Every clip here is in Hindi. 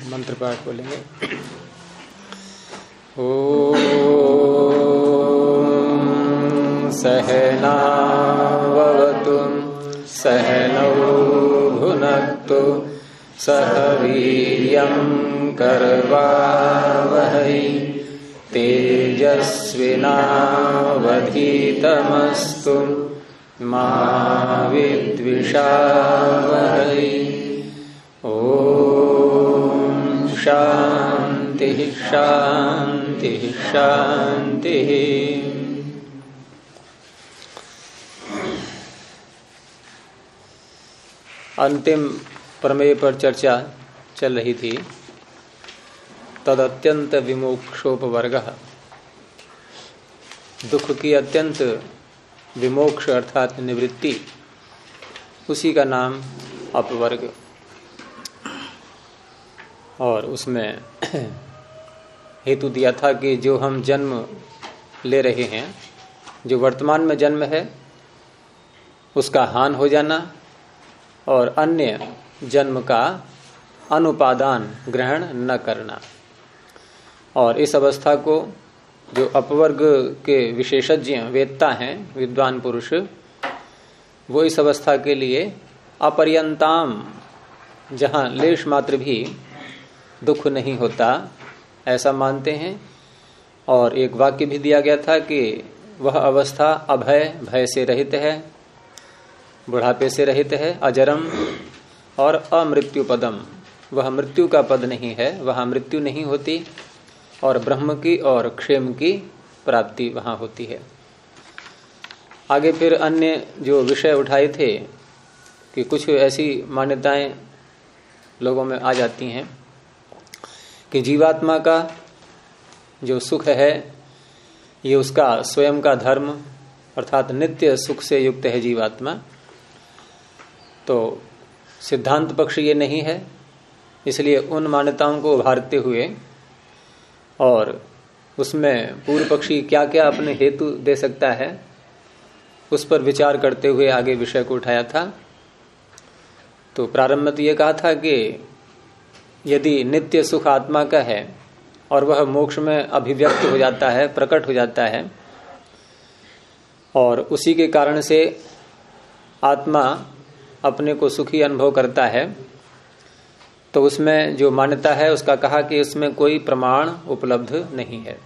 मंत्र पाठ बोलेंगे। ॐ सहनावतु सहनौ भुनक्तु सह वीर्यं करवावहै तेजस्विनावधीतमस्तु मा विद्विषावहै। ॐ शांति शांति शांति। अंतिम प्रमेय पर चर्चा चल रही थी। तदत्यंत विमोक्षोपवर्गः, दुख की अत्यंत विमोक्ष अर्थात निवृत्ति, उसी का नाम अपवर्ग। और उसमें हेतु दिया था कि जो हम जन्म ले रहे हैं, जो वर्तमान में जन्म है, उसका हान हो जाना और अन्य जन्म का अनुपादान ग्रहण न करना। और इस अवस्था को जो अपवर्ग के विशेषज्ञ वेदता हैं, विद्वान पुरुष, वो इस अवस्था के लिए अपर्यंताम, जहां लेश मात्र भी दुख नहीं होता, ऐसा मानते हैं। और एक वाक्य भी दिया गया था कि वह अवस्था अभय, भय से रहित है, बुढ़ापे से रहित है, अजरम और अमृत्यु पदम, वह मृत्यु का पद नहीं है, वहां मृत्यु नहीं होती और ब्रह्म की और क्षेम की प्राप्ति वहां होती है। आगे फिर अन्य जो विषय उठाए थे कि कुछ ऐसी मान्यताएं लोगों में आ जाती हैं कि जीवात्मा का जो सुख है ये उसका स्वयं का धर्म, अर्थात नित्य सुख से युक्त है जीवात्मा। तो सिद्धांत पक्ष ये नहीं है, इसलिए उन मान्यताओं को उभारते हुए और उसमें पूर्व पक्षी क्या क्या अपने हेतु दे सकता है, उस पर विचार करते हुए आगे विषय को उठाया था। तो प्रारंभ में तो ये कहा था कि यदि नित्य सुख आत्मा का है और वह मोक्ष में अभिव्यक्त हो जाता है, प्रकट हो जाता है, और उसी के कारण से आत्मा अपने को सुखी अनुभव करता है, तो उसमें जो मान्यता है उसका कहा कि इसमें कोई प्रमाण उपलब्ध नहीं है।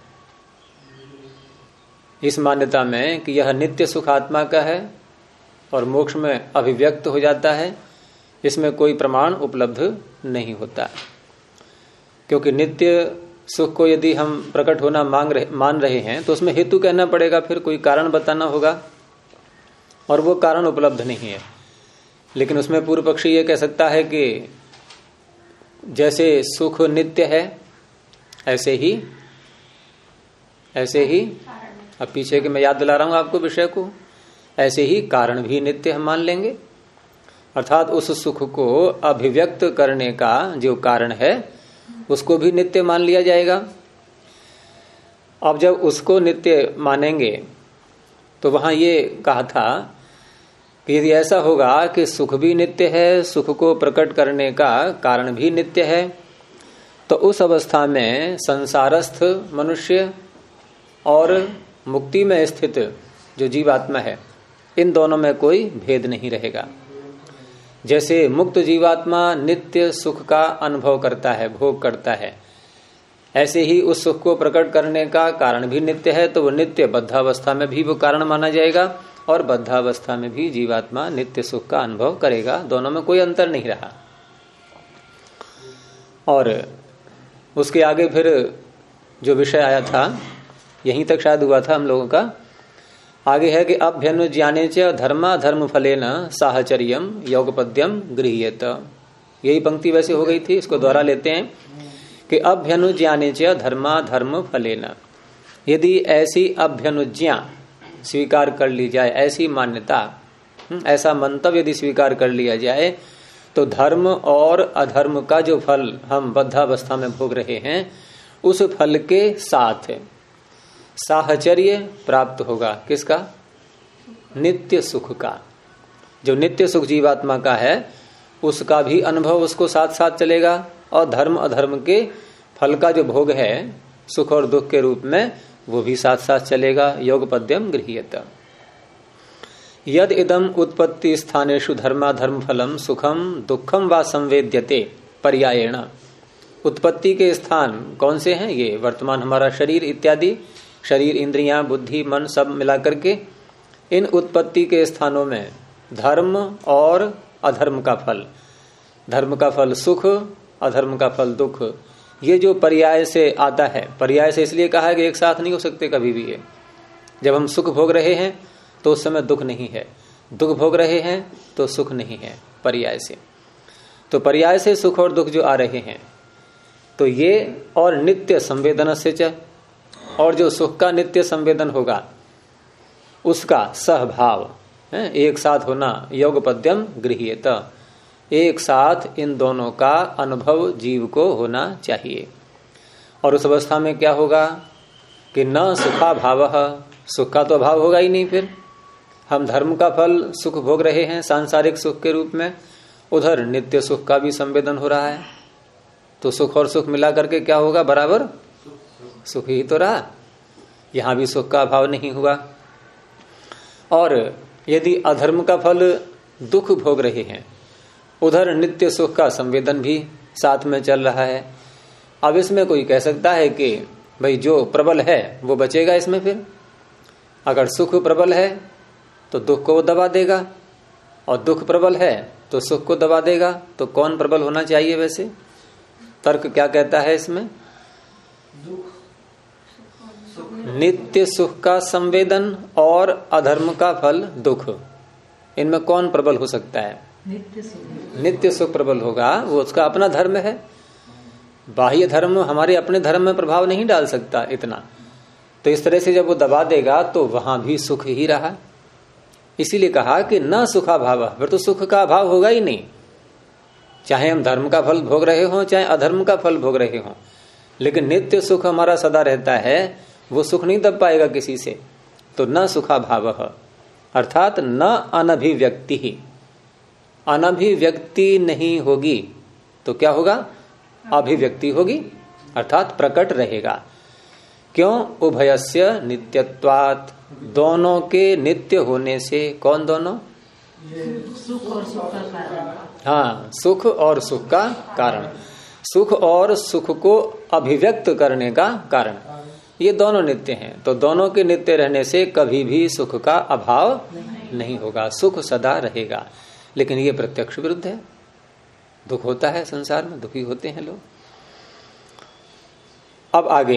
इस मान्यता में कि यह नित्य सुख आत्मा का है और मोक्ष में अभिव्यक्त हो जाता है, इसमें कोई प्रमाण उपलब्ध नहीं होता। क्योंकि नित्य सुख को यदि हम प्रकट होना मान रहे हैं तो उसमें हेतु कहना पड़ेगा, फिर कोई कारण बताना होगा, और वो कारण उपलब्ध नहीं है। लेकिन उसमें पूर्व पक्षी ये कह सकता है कि जैसे सुख नित्य है ऐसे ही अब पीछे के मैं याद दिला रहा हूं आपको विषय को, ऐसे ही कारण भी नित्य हम मान लेंगे। अर्थात उस सुख को अभिव्यक्त करने का जो कारण है उसको भी नित्य मान लिया जाएगा। अब जब उसको नित्य मानेंगे तो वहां ये कहा था कि यदि ऐसा होगा कि सुख भी नित्य है, सुख को प्रकट करने का कारण भी नित्य है, तो उस अवस्था में संसारस्थ मनुष्य और मुक्ति में स्थित जो जीवात्मा है, इन दोनों में कोई भेद नहीं रहेगा। जैसे मुक्त जीवात्मा नित्य सुख का अनुभव करता है, भोग करता है, ऐसे ही उस सुख को प्रकट करने का कारण भी नित्य है, तो वो नित्य बद्धावस्था में भी वो कारण माना जाएगा और बद्धावस्था में भी जीवात्मा नित्य सुख का अनुभव करेगा। दोनों में कोई अंतर नहीं रहा। और उसके आगे फिर जो विषय आया था, यहीं तक शायद हुआ था हम लोगों का, आगे है कि अभ्यनुज्ञाने च धर्माधर्म फलेन साहचर्यम योगपद्यम गृह्येत। यही पंक्ति वैसे हो गई थी, इसको दोहरा लेते हैं कि अभ्यनुज्ञाने च धर्माधर्म फलेन, यदि ऐसी अभ्यनुज्ञा स्वीकार कर ली जाए, ऐसी मान्यता, ऐसा मंतव्य यदि स्वीकार कर लिया जाए, तो धर्म और अधर्म का जो फल हम बद्धावस्था में भोग रहे हैं, उस फल के साथ साहचर्य प्राप्त होगा। किसका? नित्य सुख का। जो नित्य सुख जीवात्मा का है उसका भी अनुभव उसको साथ साथ चलेगा और धर्म अधर्म के फल का जो भोग है सुख और दुख के रूप में वो भी साथ साथ चलेगा। योग पद्यम गृह्यत। यद इदम उत्पत्ति स्थानेषु धर्माधर्म फलम सुखम दुखम वा संवेद्यते पर्यायेण। उत्पत्ति के स्थान कौन से हैं? ये वर्तमान हमारा शरीर इत्यादि, शरीर इंद्रियां बुद्धि मन सब मिलाकर के इन उत्पत्ति के स्थानों में धर्म और अधर्म का फल, धर्म का फल सुख, अधर्म का फल दुख, ये जो पर्याय से आता है, पर्याय से इसलिए कहा है कि एक साथ नहीं हो सकते कभी भी। ये जब हम सुख भोग रहे हैं तो उस समय दुख नहीं है, दुख भोग रहे हैं तो सुख नहीं है, पर्याय से। तो पर्याय से सुख और दुख जो आ रहे हैं तो ये और नित्य संवेदन से और जो सुख का नित्य संवेदन होगा उसका सहभाव एक साथ होना, योग पद्यम गृह्यत। एक साथ इन दोनों का अनुभव जीव को होना चाहिए। और उस अवस्था में क्या होगा कि न सुखा भाव, सुख का तो अभाव होगा ही नहीं। फिर हम धर्म का फल सुख भोग रहे हैं सांसारिक सुख के रूप में, उधर नित्य सुख का भी संवेदन हो रहा है, तो सुख और सुख मिला करके क्या होगा? बराबर सुख ही तो रहा। यहां भी सुख का अभाव नहीं हुआ। और यदि अधर्म का फल दुख भोग रहे हैं, उधर नित्य सुख का संवेदन भी साथ में चल रहा है। अब इसमें कोई कह सकता है कि भाई जो प्रबल है वो बचेगा इसमें। फिर अगर सुख प्रबल है तो दुख को दबा देगा, और दुख प्रबल है तो सुख को दबा देगा। तो कौन प्रबल होना चाहिए? वैसे तर्क क्या कहता है इसमें? नित्य सुख का संवेदन और अधर्म का फल दुख, इनमें कौन प्रबल हो सकता है? नित्य सुख प्रबल होगा, वो उसका अपना धर्म है। बाह्य धर्म हमारे अपने धर्म में प्रभाव नहीं डाल सकता इतना। तो इस तरह से जब वो दबा देगा तो वहां भी सुख ही रहा। इसीलिए कहा कि न सुखा भाव, फिर तो सुख का अभाव होगा ही नहीं। चाहे हम धर्म का फल भोग रहे हों चाहे अधर्म का फल भोग रहे हों, लेकिन नित्य सुख हमारा सदा रहता है, वो सुख नहीं दब पाएगा किसी से। तो न सुखा भाव अर्थात न अनभिव्यक्ति ही, अनभिव्यक्ति नहीं होगी तो क्या होगा? अभिव्यक्ति होगी, अर्थात प्रकट रहेगा। क्यों? उभयस्य नित्यत्वात्, दोनों के नित्य होने से। कौन दोनों? सुख और सुख का कारण। हाँ, सुख और सुख का कारण, सुख और सुख को अभिव्यक्त करने का कारण, ये दोनों नित्य हैं। तो दोनों के नित्य रहने से कभी भी सुख का अभाव नहीं होगा, सुख सदा रहेगा। लेकिन ये प्रत्यक्ष विरुद्ध है। दुख होता है संसार में, दुखी होते हैं लोग। अब आगे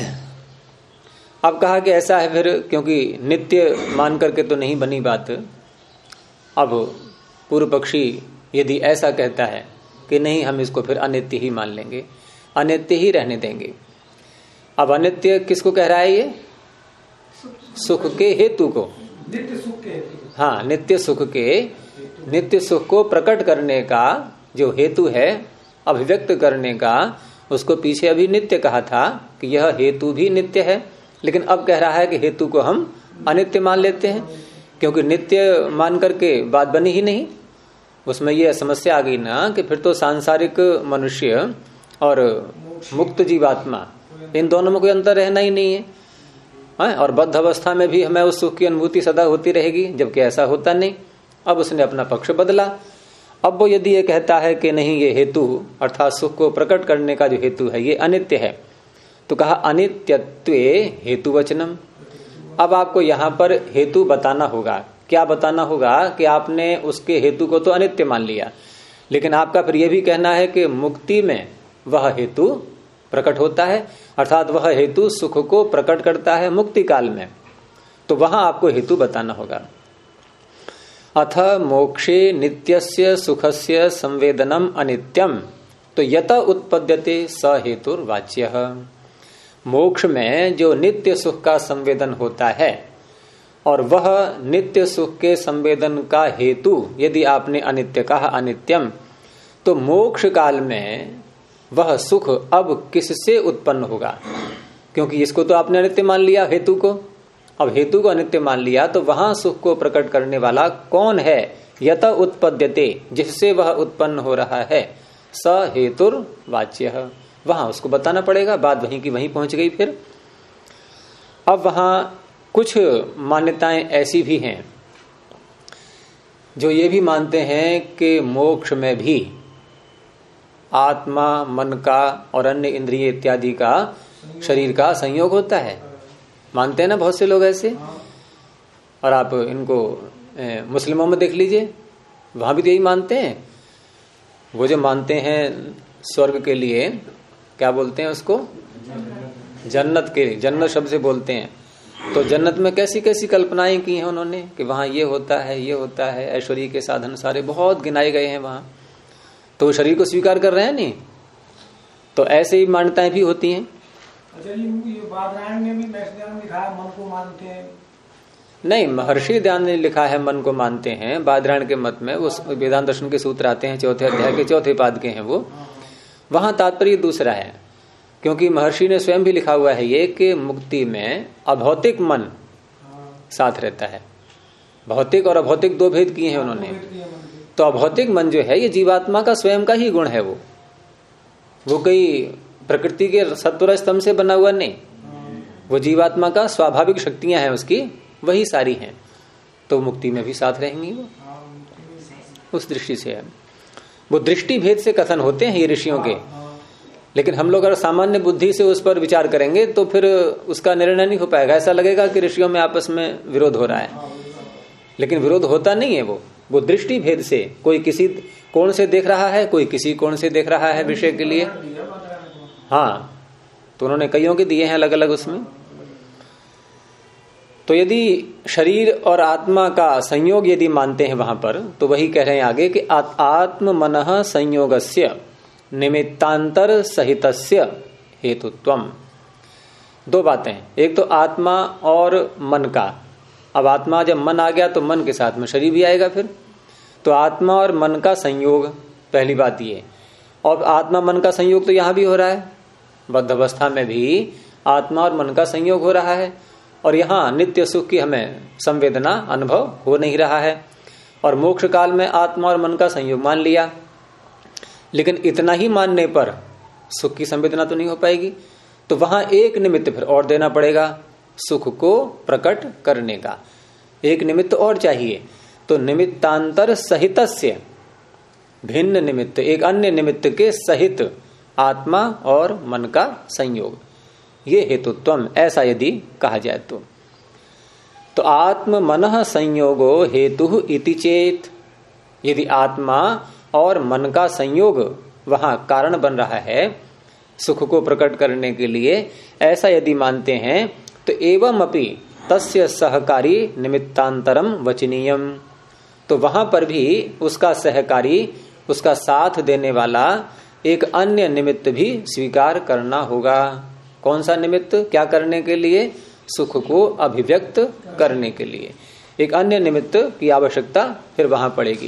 अब कहा कि ऐसा है फिर, क्योंकि नित्य मान करके तो नहीं बनी बात। अब पूर्व पक्षी यदि ऐसा कहता है कि नहीं, हम इसको फिर अनित्य ही मान लेंगे, अनित्य ही रहने देंगे। अब अनित्य किसको कह रहा है? ये सुख के हेतु को, नित्य सुख के हेतु। हाँ, नित्य सुख के, नित्य सुख को प्रकट करने का जो हेतु है, अभिव्यक्त करने का, उसको पीछे अभी नित्य कहा था कि यह हेतु भी नित्य है। लेकिन अब कह रहा है कि हेतु को हम अनित्य मान लेते हैं, क्योंकि नित्य मान करके बात बनी ही नहीं। उसमें यह समस्या आ गई ना कि फिर तो सांसारिक मनुष्य और मुक्त जीवात्मा, इन दोनों में कोई अंतर रहना ही नहीं है। और बद्ध अवस्था में भी हमें उस सुख की अनुभूति सदा होती रहेगी, जबकि ऐसा होता नहीं। अब उसने अपना पक्ष बदला। अब वो यदि ये कहता है कि नहीं, ये हेतु अर्थात सुख को प्रकट करने का जो हेतु है ये अनित्य है, तो कहा अनित्यत्वे हेतु वचनम। अब आपको यहां पर हेतु बताना होगा। क्या बताना होगा? कि आपने उसके हेतु को तो अनित्य मान लिया, लेकिन आपका फिर यह भी कहना है कि मुक्ति में वह हेतु प्रकट होता है, अर्थात वह हेतु सुख को प्रकट करता है मुक्ति काल में। तो वहां आपको हेतु बताना होगा। अथ मोक्षे नित्यस्य सुखस्य संवेदनम अनित्यम, तो यत उत्पद्यते स हेतुर्वाच्यः। मोक्ष में जो नित्य सुख का संवेदन होता है, और वह नित्य सुख के संवेदन का हेतु यदि आपने अनित्य कहा, अनित्यम, तो मोक्ष काल में वह सुख अब किससे उत्पन्न होगा? क्योंकि इसको तो आपने अनित्य मान लिया हेतु को, अब हेतु को अनित्य मान लिया, तो वहां सुख को प्रकट करने वाला कौन है? यत उत्पद्यते, जिससे वह उत्पन्न हो रहा है, स हेतुर्वाच्य, वहां उसको बताना पड़ेगा। बात वहीं की वहीं पहुंच गई। फिर अब वहां कुछ मान्यताएं ऐसी भी हैं जो ये भी मानते हैं कि मोक्ष में भी आत्मा, मन का और अन्य इंद्रिय इत्यादि का शरीर का संयोग होता है। मानते हैं ना बहुत से लोग ऐसे। और आप इनको मुस्लिमों में देख लीजिए, वहां भी तो यही मानते हैं। वो जो मानते हैं स्वर्ग के लिए क्या बोलते हैं उसको, जन्नत के, जन्नत शब्द से बोलते हैं। तो जन्नत में कैसी कैसी कल्पनाएं की हैं उन्होंने कि वहां ये होता है, ये होता है, ऐश्वर्य के साधन सारे बहुत गिनाए गए हैं वहां। तो शरीर को स्वीकार कर रहे हैं नहीं, तो ऐसे ही मान्यताएं भी होती हैं। अच्छा, ये बादरायण में भी महर्षि लिखा है मन को मानते हैं? नहीं, महर्षि दयानंद ने लिखा है मन को मानते हैं। बादरायण के मत में वो वेदांत दर्शन के सूत्र आते हैं, चौथे अध्याय के चौथे पाद के हैं वो। वहां तात्पर्य दूसरा है, क्योंकि महर्षि ने स्वयं भी लिखा हुआ है ये कि मुक्ति में अभौतिक मन साथ रहता है। भौतिक और अभौतिक दो भेद किए हैं उन्होंने। तो अभौतिक मन जो है ये जीवात्मा का स्वयं का ही गुण है। वो कोई प्रकृति के सत्वर स्तंभ से बना हुआ नहीं, वो जीवात्मा का स्वाभाविक शक्तियां हैं उसकी, वही सारी हैं। तो मुक्ति में भी साथ रहेंगी वो, उस दृष्टि से है। वो दृष्टि भेद से कथन होते हैं ये ऋषियों के। लेकिन हम लोग अगर सामान्य बुद्धि से उस पर विचार करेंगे तो फिर उसका निर्णय नहीं हो पाएगा। ऐसा लगेगा कि ऋषियों में आपस में विरोध हो रहा है, लेकिन विरोध होता नहीं है। वो दृष्टि भेद से, कोई किसी कोण से देख रहा है, कोई किसी कोण से देख रहा है विषय के लिए। हाँ, तो उन्होंने कईयों के दिए हैं अलग अलग उसमें। तो यदि शरीर और आत्मा का संयोग यदि मानते हैं वहां पर, तो वही कह रहे हैं आगे कि आत्म मनः संयोगस्य निमित्तांतर सहितस्य हेतुत्वम। दो बातें, एक तो आत्मा और मन का। अब आत्मा, जब मन आ गया तो मन के साथ में शरीर भी आएगा फिर। तो आत्मा और मन का संयोग, पहली बात ये। और आत्मा मन का संयोग तो यहां भी हो रहा है, बद्ध अवस्था में भी आत्मा और मन का संयोग हो रहा है। और यहां नित्य सुख की हमें संवेदना अनुभव हो नहीं रहा है। और मोक्ष काल में आत्मा और मन का संयोग मान लिया, लेकिन इतना ही मानने पर सुख की संवेदना तो नहीं हो पाएगी। तो वहां एक निमित्त फिर और देना पड़ेगा सुख को प्रकट करने का, एक निमित्त और चाहिए। तो निमित्तांतर सहितस्य, भिन्न निमित्त, एक अन्य निमित्त के सहित आत्मा और मन का संयोग, ये हेतुत्वम, ऐसा यदि कहा जाए तो आत्म मनः संयोगो हेतु इति चेत, यदि आत्मा और मन का संयोग वहां कारण बन रहा है सुख को प्रकट करने के लिए, ऐसा यदि मानते हैं तो एवं अपि तस्य सहकारी निमित्तांतरम वचनीयम, तो वहां पर भी उसका सहकारी, उसका साथ देने वाला एक अन्य निमित्त भी स्वीकार करना होगा। कौन सा निमित्त? क्या करने के लिए? सुख को अभिव्यक्त करने के लिए एक अन्य निमित्त की आवश्यकता फिर वहां पड़ेगी।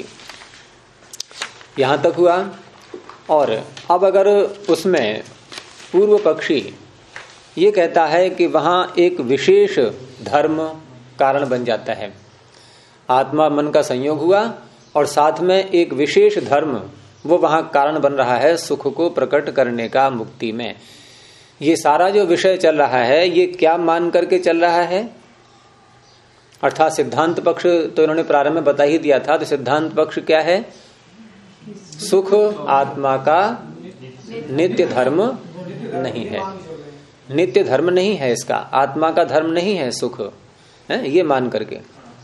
यहां तक हुआ। और अब अगर उसमें पूर्व पक्षी ये कहता है कि वहां एक विशेष धर्म कारण बन जाता है, आत्मा मन का संयोग हुआ और साथ में एक विशेष धर्म वो वहां कारण बन रहा है सुख को प्रकट करने का मुक्ति में। ये सारा जो विषय चल रहा है ये क्या मान करके चल रहा है? अर्थात सिद्धांत पक्ष तो इन्होंने प्रारंभ में बता ही दिया था। तो सिद्धांत पक्ष क्या है? सुख आत्मा का नित्य धर्म नहीं है, नित्य धर्म नहीं है इसका, आत्मा का धर्म नहीं है सुख है, ये मान करके।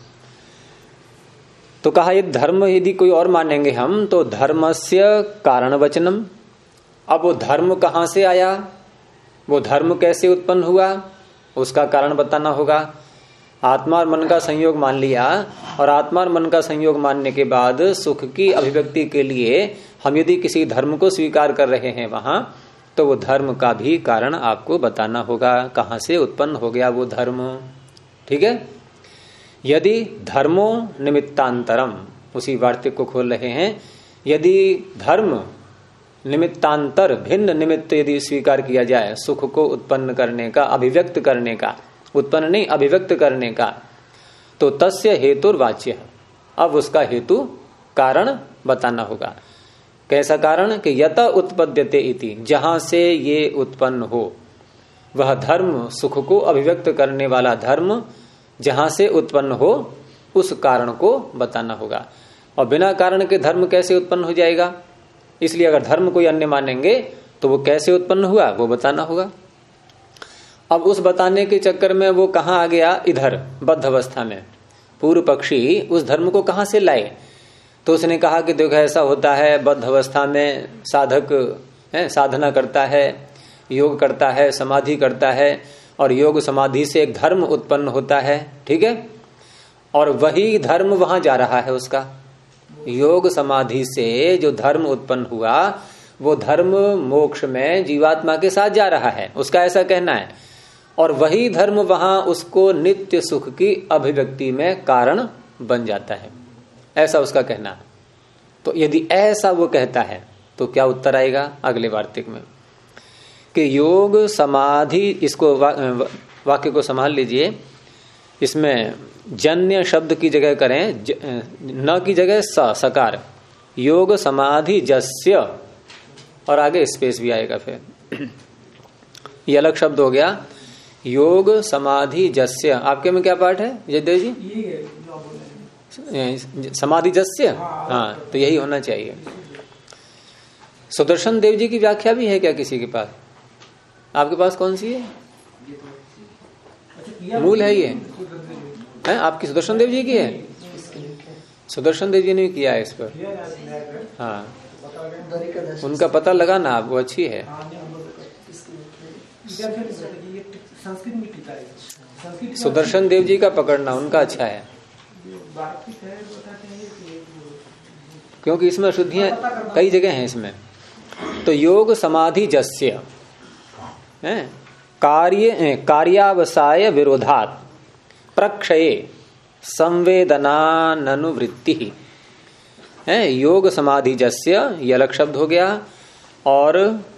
तो कहा ये धर्म यदि कोई और मानेंगे हम तो धर्मस्य कारण वचनम। अब वो धर्म कहां से आया, वो धर्म कैसे उत्पन्न हुआ, उसका कारण बताना होगा। आत्मा और मन का संयोग मान लिया और आत्मा और मन का संयोग मानने के बाद सुख की अभिव्यक्ति के लिए हम यदि किसी धर्म को स्वीकार कर रहे हैं वहां, तो वो धर्म का भी कारण आपको बताना होगा, कहां से उत्पन्न हो गया वो धर्म। ठीक है। यदि धर्मो निमित्तांतरम, उसी वार्तिक को खोल रहे हैं, यदि धर्म निमित्तांतर भिन्न निमित्त यदि स्वीकार किया जाए सुख को उत्पन्न करने का, अभिव्यक्त करने का, उत्पन्न नहीं अभिव्यक्त करने का, तो तस्य हेतुर्वाच्य, अब उसका हेतु कारण बताना होगा कैसा कारण कि यत उत्पद्यते इति, जहां से ये उत्पन्न हो, वह धर्म सुख को अभिव्यक्त करने वाला धर्म जहां से उत्पन्न हो उस कारण को बताना होगा। और बिना कारण के धर्म कैसे उत्पन्न हो जाएगा, इसलिए अगर धर्म कोई अन्य मानेंगे तो वो कैसे उत्पन्न हुआ वो बताना होगा। अब उस बताने के चक्कर में वो कहां आ गया, इधर बद्ध अवस्था में। पूर्व पक्षी उस धर्म को कहां से लाए, तो उसने कहा कि देखो ऐसा होता है, बद्ध अवस्था में साधक साधना करता है, योग करता है, समाधि करता है, और योग समाधि से एक धर्म उत्पन्न होता है, ठीक है, और वही धर्म वहां जा रहा है। उसका योग समाधि से जो धर्म उत्पन्न हुआ वो धर्म मोक्ष में जीवात्मा के साथ जा रहा है, उसका ऐसा कहना है। और वही धर्म वहां उसको नित्य सुख की अभिव्यक्ति में कारण बन जाता है, ऐसा उसका कहना है। तो यदि ऐसा वो कहता है तो क्या उत्तर आएगा अगले वार्तिक में कि योग समाधि, इसको वाक्य को संभाल लीजिए, इसमें जन्य शब्द की जगह करें न की जगह सकार, योग समाधि जस्य, और आगे स्पेस भी आएगा फिर ये अलग शब्द हो गया, योग समाधि जस्य। आपके में क्या पाठ है जयदेव जी, समाधि जस्य, हाँ तो यही होना चाहिए। सुदर्शन देव जी की व्याख्या भी है क्या किसी के पास, आपके पास कौन सी है, मूल है ये है आपकी, सुदर्शन देव जी की है, सुदर्शन देव जी ने किया है इस पर, हाँ उनका पता लगा ना आप, वो अच्छी है। सुदर्शन देव जी का पकड़ना उनका अच्छा है, क्योंकि इसमें शुद्धियां कई जगह हैं इसमें। तो योग समाधि जस्य कार्यावसाय विरोधात् प्रक्षये संवेदनानुवृत्ति है। योग समाधि जस्य ये अलग शब्द हो गया, और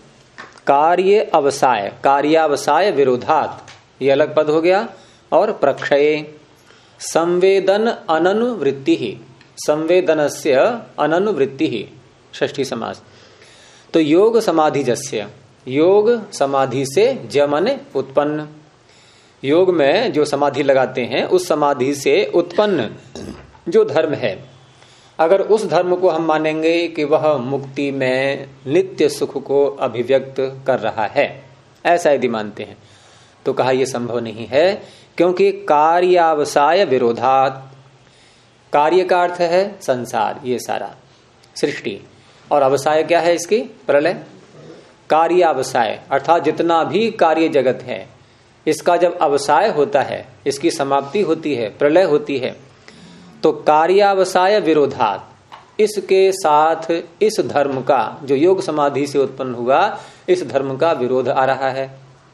कार्यावसाय विरोधात् ये अलग पद हो गया, और प्रक्षये संवेदन अननुवृत्ति, संवेदनस्य अननुवृत्ति षष्ठी समास। तो योग समाधि जस्य, योग समाधि से जमन उत्पन्न, योग में जो समाधि लगाते हैं उस समाधि से उत्पन्न जो धर्म है, अगर उस धर्म को हम मानेंगे कि वह मुक्ति में नित्य सुख को अभिव्यक्त कर रहा है, ऐसा यदि मानते हैं तो कहा यह संभव नहीं है, क्योंकि कार्यावसाय विरोधात्, कार्य का अर्थ है संसार, ये सारा सृष्टि, और अवसाय क्या है इसकी, प्रलय। कार्यावसाय अर्थात जितना भी कार्य जगत है इसका जब अवसाय होता है, इसकी समाप्ति होती है, प्रलय होती है, तो कार्यावसाय विरोधात्, इसके साथ इस धर्म का जो योग समाधि से उत्पन्न हुआ इस धर्म का विरोध आ रहा है।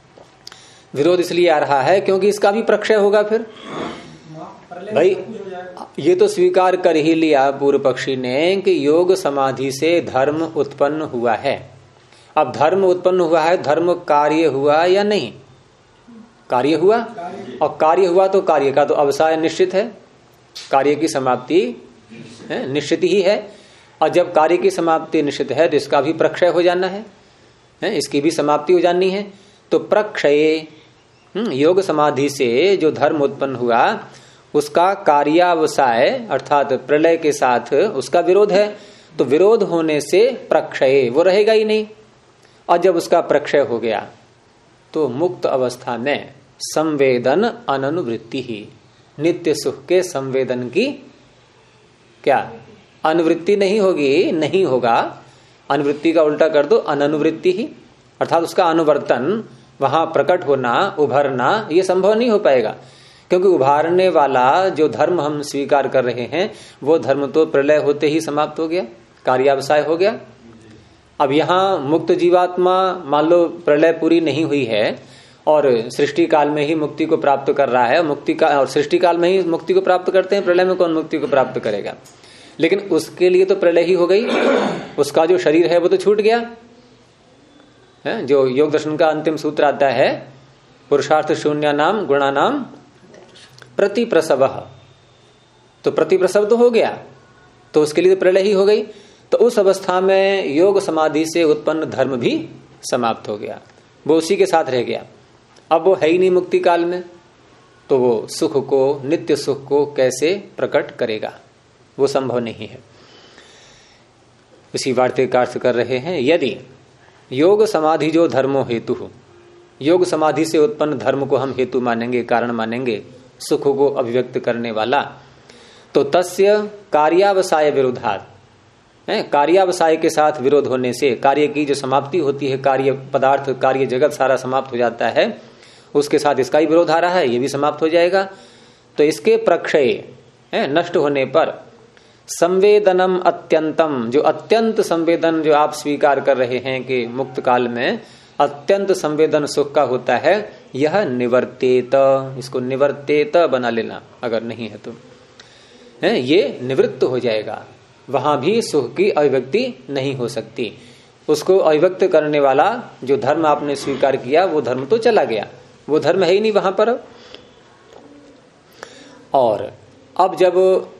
विरोध इसलिए आ रहा है क्योंकि इसका भी प्रक्षय होगा। फिर भाई ये तो स्वीकार कर ही लिया पूर्व पक्षी ने कि योग समाधि से धर्म उत्पन्न हुआ है। अब धर्म उत्पन्न हुआ है, धर्म कार्य हुआ या नहीं, कार्य हुआ, और कार्य हुआ तो कार्य का तो अवसाय निश्चित है, कार्य की समाप्ति निश्चित ही है, और जब कार्य की समाप्ति निश्चित है तो इसका भी प्रक्षय हो जाना है, इसकी भी समाप्ति हो जानी है। तो प्रक्षय योग समाधि से जो धर्म उत्पन्न हुआ उसका कार्यावसाय अर्थात प्रलय के साथ उसका विरोध है, तो विरोध होने से प्रक्षय वो रहेगा ही नहीं, और जब उसका प्रक्षय हो गया तो मुक्त अवस्था में संवेदन अननुवृत्ति ही, नित्य सुख के संवेदन की क्या अनुवृत्ति नहीं होगी, नहीं होगा। अनुवृत्ति का उल्टा कर दो अननुवृत्ति ही, अर्थात उसका अनुवर्तन, वहां प्रकट होना, उभरना, ये संभव नहीं हो पाएगा, क्योंकि उभारने वाला जो धर्म हम स्वीकार कर रहे हैं वो धर्म तो प्रलय होते ही समाप्त हो गया, कार्यावसाय हो गया। अब यहाँ मुक्त जीवात्मा मान लो प्रलय पूरी नहीं हुई है और सृष्टि काल में ही मुक्ति को प्राप्त कर रहा है, मुक्ति का और सृष्टि काल में ही मुक्ति को प्राप्त करते हैं, प्रलय में कौन मुक्ति को प्राप्त करेगा। लेकिन उसके लिए तो प्रलय ही हो गई, उसका जो शरीर है वो तो छूट गया है। जो योग दर्शन का अंतिम सूत्र आता है, पुरुषार्थ शून्य नाम गुणा नाम प्रतिप्रसव, तो प्रतिप्रसव तो हो गया, तो उसके लिए तो प्रलय ही हो गई। तो उस अवस्था में योग समाधि से उत्पन्न धर्म भी समाप्त हो गया, वो उसी के साथ रह गया। अब वो है ही नहीं मुक्ति काल में, तो वो सुख को, नित्य सुख को कैसे प्रकट करेगा, वो संभव नहीं है। इसी वार्ते का अर्थ कर रहे हैं, यदि योग समाधि जो धर्मो हेतु हो, योग समाधि से उत्पन्न धर्म को हम हेतु मानेंगे, कारण मानेंगे, सुख को अभिव्यक्त करने वाला, तो तस्य कार्यावसाय विरोधात्, कार्यावसाय के साथ विरोध होने से, कार्य की जो समाप्ति होती है, कार्य पदार्थ, कार्य जगत सारा समाप्त हो जाता है, उसके साथ इसका ही विरोध आ रहा है, ये भी समाप्त हो जाएगा। तो इसके प्रक्षय, नष्ट होने पर, संवेदनम अत्यंतम, जो अत्यंत संवेदन जो आप स्वीकार कर रहे हैं कि मुक्त काल में अत्यंत संवेदन सुख का होता है, यह निवर्तेत, इसको निवर्तेत बना लेना अगर नहीं है तो, ये निवृत्त हो जाएगा, वहां भी सुख की अभिव्यक्ति नहीं हो सकती। उसको अभिव्यक्त करने वाला जो धर्म आपने स्वीकार किया वो धर्म तो चला गया, वो धर्म है ही नहीं वहां पर। और अब जब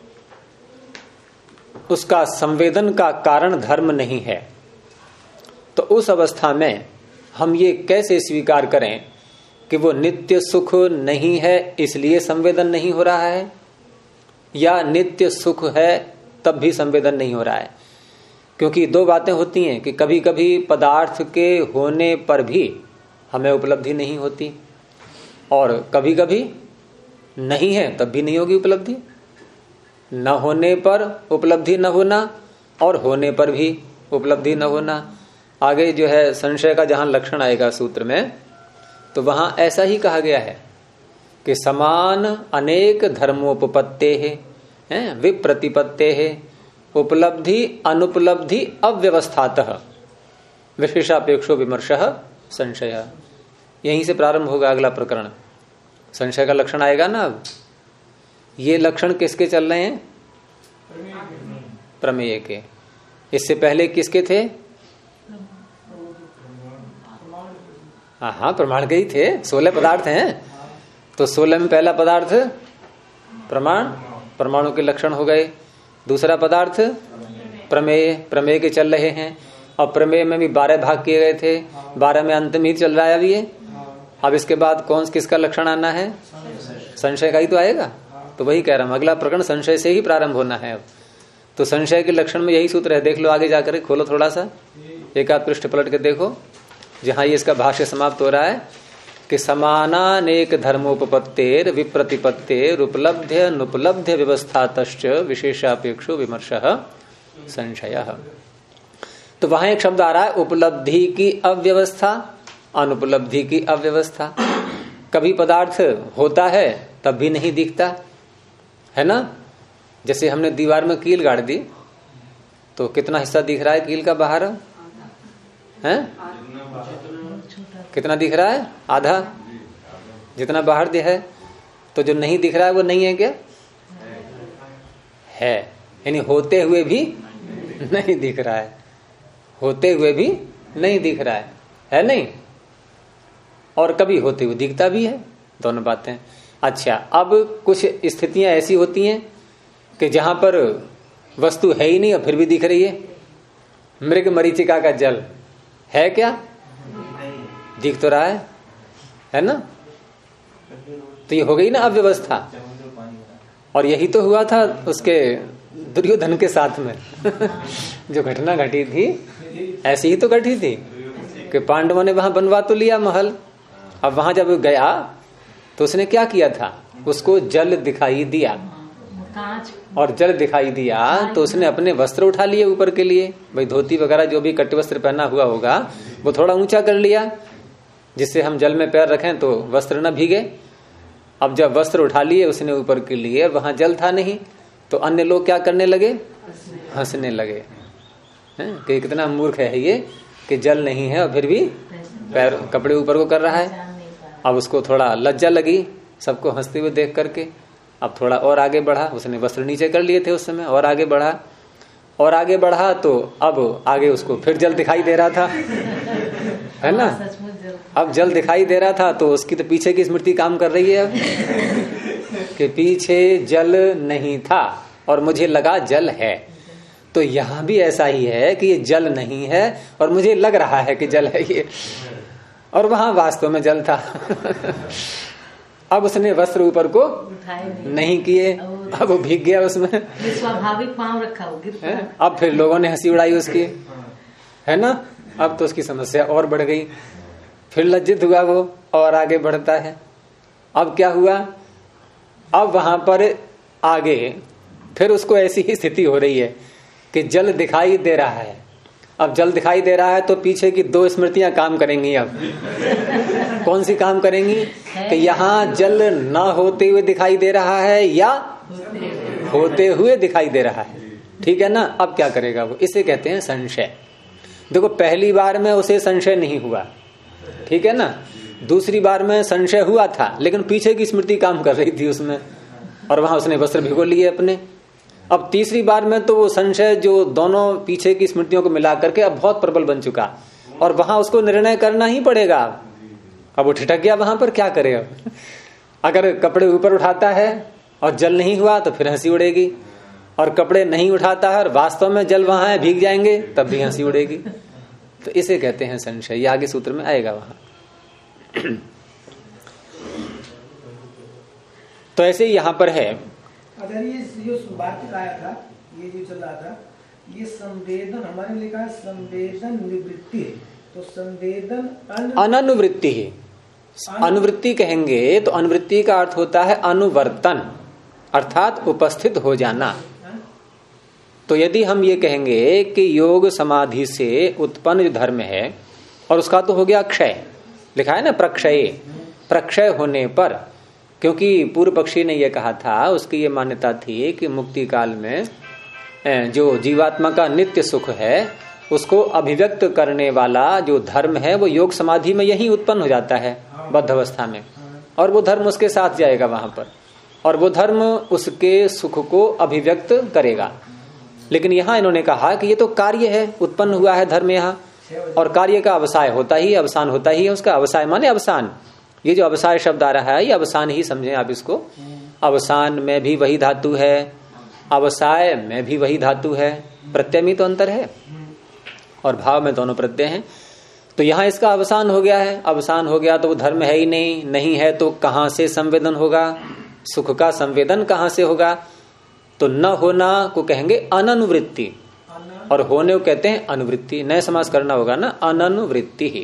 उसका संवेदन का कारण धर्म नहीं है, तो उस अवस्था में हम ये कैसे स्वीकार करें कि वो नित्य सुख नहीं है इसलिए संवेदन नहीं हो रहा है, या नित्य सुख है तब भी संवेदन नहीं हो रहा है। क्योंकि दो बातें होती हैं कि कभी कभी पदार्थ के होने पर भी हमें उपलब्धि नहीं होती, और कभी कभी नहीं है तब भी नहीं होगी उपलब्धि। न होने पर उपलब्धि न होना और होने पर भी उपलब्धि न होना। आगे जो है संशय का जहां लक्षण आएगा सूत्र में, तो वहां ऐसा ही कहा गया है कि समान अनेक धर्मोपपत्ते है, विप्रतिपत्ते है, उपलब्धि अनुपलब्धि अव्यवस्थातः विशेषापेक्षो विमर्शः संशय। यहीं से प्रारंभ होगा अगला प्रकरण, संशय का लक्षण आएगा ना। अब ये लक्षण किसके चल रहे हैं? प्रमेय के। इससे पहले किसके थे? हाँ, प्रमाण के ही थे। 16 पदार्थ हैं, तो 16 में पहला पदार्थ प्रमाण, परमाणु के लक्षण हो गए। दूसरा पदार्थ प्रमेय, प्रमेय के चल रहे हैं। और प्रमेय में भी 12 भाग किए गए थे, 12 में अंतिम ही चल रहा है अभी ये। अब इसके बाद कौन किसका लक्षण आना है? संशय का ही तो आएगा। तो वही कह रहा हूं, अगला प्रकरण संशय से ही प्रारंभ होना है। अब तो संशय के लक्षण में यही सूत्र है, देख लो आगे जाकर, खोलो थोड़ा सा, एक आध पृष्ठ पलट के देखो, जहां ये इसका भाष्य समाप्त हो रहा है कि समानानेक धर्मोपपत्तेर विप्रतिपत्तेर उपलब्ध्य अनुपलब्ध्य व्यवस्थातश्च विशेषापेक्षो विमर्शः संशयः। तो वहां एक शब्द आ रहा है उपलब्धि की अव्यवस्था, अनुपलब्धि की अव्यवस्था। कभी पदार्थ होता है तब भी नहीं दिखता है ना। जैसे हमने दीवार में कील गाड़ दी तो कितना हिस्सा दिख रहा है कील का बाहर है? कितना दिख रहा है? आधा, जितना बाहर दिया है। तो जो नहीं दिख रहा है वो नहीं है क्या? है, यानी होते हुए भी नहीं दिख रहा है, होते हुए भी नहीं दिख रहा है नहीं? और कभी होते हुए दिखता भी है, दोनों बातें। अच्छा, अब कुछ स्थितियां ऐसी होती हैं कि जहां पर वस्तु है ही नहीं और फिर भी दिख रही है। मृग मरीचिका का जल है क्या? दिख तो रहा है ना? तो ये हो गई ना अव्यवस्था। और यही तो हुआ था उसके दुर्योधन के साथ में जो घटना घटी थी, ऐसी ही तो घटी थी कि पांडवों ने वहां बनवा तो लिया महल। अब वहां जब गया तो उसने क्या किया था? उसको जल दिखाई दिया, और जल दिखाई दिया तो उसने अपने वस्त्र उठा लिए ऊपर के लिए, भाई धोती वगैरह जो भी कट्ट वस्त्र पहना हुआ होगा वो थोड़ा ऊंचा कर लिया, जिससे हम जल में पैर रखें तो वस्त्र न भीगे। अब जब वस्त्र उठा लिए उसने ऊपर के लिए, और वहां जल था नहीं, तो अन्य लोग क्या करने लगे? हंसने लगे कि कितना मूर्ख है ये कि जल नहीं है और फिर भी पैर कपड़े ऊपर को कर रहा है। अब उसको थोड़ा लज्जा लगी सबको हंसते हुए देख करके। अब थोड़ा और आगे बढ़ा, उसने वस्त्र नीचे कर लिए थे उस समय, और आगे बढ़ा और आगे बढ़ा तो अब आगे उसको फिर जल दिखाई दे रहा था, है ना। अब जल दिखाई दे रहा था तो उसकी तो पीछे की स्मृति काम कर रही है अब कि पीछे जल नहीं था और मुझे लगा जल है। तो यहां भी ऐसा ही है कि ये जल नहीं है और मुझे लग रहा है कि जल है ये, और वहां वास्तव में जल था। अब उसने वस्त्र ऊपर को नहीं किए, अब वो भीग गया उसमें, स्वाभाविक पांव रखा हो गिरता। अब फिर लोगों ने हंसी उड़ाई उसकी, है ना। अब तो उसकी समस्या और बढ़ गई, फिर लज्जित हुआ वो और आगे बढ़ता है। अब क्या हुआ, अब वहां पर आगे फिर उसको ऐसी ही स्थिति हो रही है कि जल दिखाई दे रहा है। अब जल दिखाई दे रहा है तो पीछे की दो स्मृतियां काम करेंगी। अब कौन सी काम करेंगी कि यहाँ जल ना होते हुए दिखाई दे रहा है या होते हुए दिखाई दे रहा है, ठीक है ना। अब क्या करेगा वो, इसे कहते हैं संशय। देखो पहली बार में उसे संशय नहीं हुआ, ठीक है ना, दूसरी बार में संशय हुआ था लेकिन पीछे की स्मृति काम कर रही थी उसमें, और वहां उसने वस्त्र भिगो लिए अपने। अब तीसरी बार में तो वो संशय जो दोनों पीछे की स्मृतियों को मिला करके अब बहुत प्रबल बन चुका, और वहां उसको निर्णय करना ही पड़ेगा। अब वो ठिठक गया, वहां पर क्या करे। अब अगर कपड़े ऊपर उठाता है और जल नहीं हुआ तो फिर हंसी उड़ेगी, और कपड़े नहीं उठाता है और वास्तव में जल वहां है, भीग जाएंगे, तब भी हंसी उड़ेगी। तो इसे कहते हैं संशय, ये आगे सूत्र में आएगा वहां। तो ऐसे ही यहां पर है। अगर ये जो वाक्य आया था, ये जो चल रहा था, ये संवेदन हमारे लिखा है संवेदन निवृत्ति है, तो संवेदन अनुवृत्ति है। अनुवृत्ति कहेंगे तो अनुवृत्ति का अर्थ होता है अनुवर्तन, अर्थात उपस्थित हो जाना। तो यदि हम ये कहेंगे कि योग समाधि से उत्पन्न जो धर्म है, और उसका तो हो गया क्षय, लिखा है ना प्रक्षय, प्रक्षय होने पर, क्योंकि पूर्व पक्षी ने यह कहा था, उसकी ये मान्यता थी कि मुक्ति काल में जो जीवात्मा का नित्य सुख है उसको अभिव्यक्त करने वाला जो धर्म है वो योग समाधि में यही उत्पन्न हो जाता है बद्ध अवस्था में, और वो धर्म उसके साथ जाएगा वहां पर, और वो धर्म उसके सुख को अभिव्यक्त करेगा। लेकिन यहाँ इन्होंने कहा कि ये तो कार्य है, उत्पन्न हुआ है धर्म यहाँ, और कार्य का अवसाय होता ही, अवसान होता ही है उसका। अवसाय माने अवसान, ये जो अवसाय शब्द आ रहा है ये अवसान ही समझें आप इसको। अवसान में भी वही धातु है, अवसाय में भी वही धातु है, प्रत्यय में तो अंतर है और भाव में दोनों प्रत्यय हैं। तो यहाँ इसका अवसान हो गया है, अवसान हो गया तो वो धर्म है ही नहीं, नहीं है तो कहाँ से संवेदन होगा, सुख का संवेदन कहाँ से होगा। तो न होना को कहेंगे अननुवृत्ति, और होने को कहते हैं अनुवृत्ति। नए समास करना होगा ना, अननुवृत्ति ही।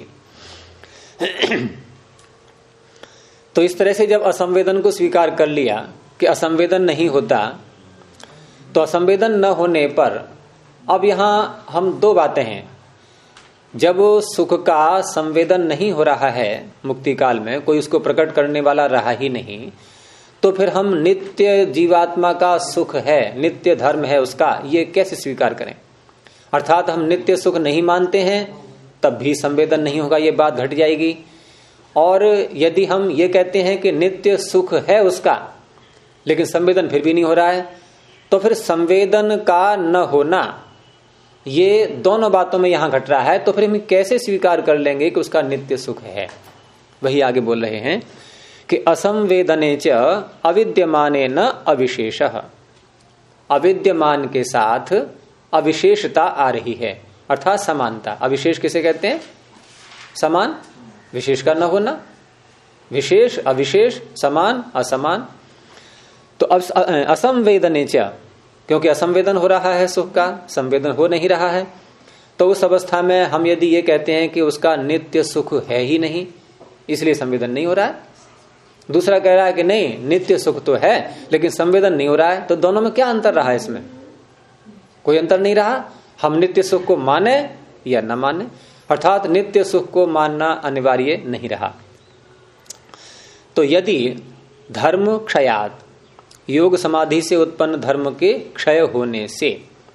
तो इस तरह से जब असंवेदन को स्वीकार कर लिया कि असंवेदन नहीं होता, तो असंवेदन न होने पर अब यहां हम दो बातें हैं। जब सुख का संवेदन नहीं हो रहा है मुक्ति काल में, कोई उसको प्रकट करने वाला रहा ही नहीं, तो फिर हम नित्य जीवात्मा का सुख है, नित्य धर्म है उसका, ये कैसे स्वीकार करें। अर्थात हम नित्य सुख नहीं मानते हैं तब भी संवेदन नहीं होगा, ये बात घट जाएगी। और यदि हम ये कहते हैं कि नित्य सुख है उसका लेकिन संवेदन फिर भी नहीं हो रहा है, तो फिर संवेदन का न होना, ये दोनों बातों में यहां घट रहा है। तो फिर हम कैसे स्वीकार कर लेंगे कि उसका नित्य सुख है। वही आगे बोल रहे हैं कि असंवेदने च अविद्यमाने न अविशेष, अविद्यमान के साथ अविशेषता आ रही है, अर्थात समानता। अविशेष किसे कहते हैं, समान, विशेष का न होना, विशेष अविशेष, समान असमान। तो अब असंवेदने च, क्योंकि असंवेदन हो रहा है सुख का, संवेदन हो नहीं रहा है, तो उस अवस्था में हम यदि ये कहते हैं कि उसका नित्य सुख है ही नहीं, इसलिए संवेदन नहीं हो रहा है। दूसरा कह रहा है कि नहीं, नित्य सुख तो है लेकिन संवेदन नहीं हो रहा है। तो दोनों में क्या अंतर रहा है, इसमें कोई अंतर नहीं रहा। हम नित्य सुख को माने या न माने, अर्थात नित्य सुख को मानना अनिवार्य नहीं रहा। तो यदि धर्म क्षयात, योग समाधि से उत्पन्न धर्म के क्षय होने से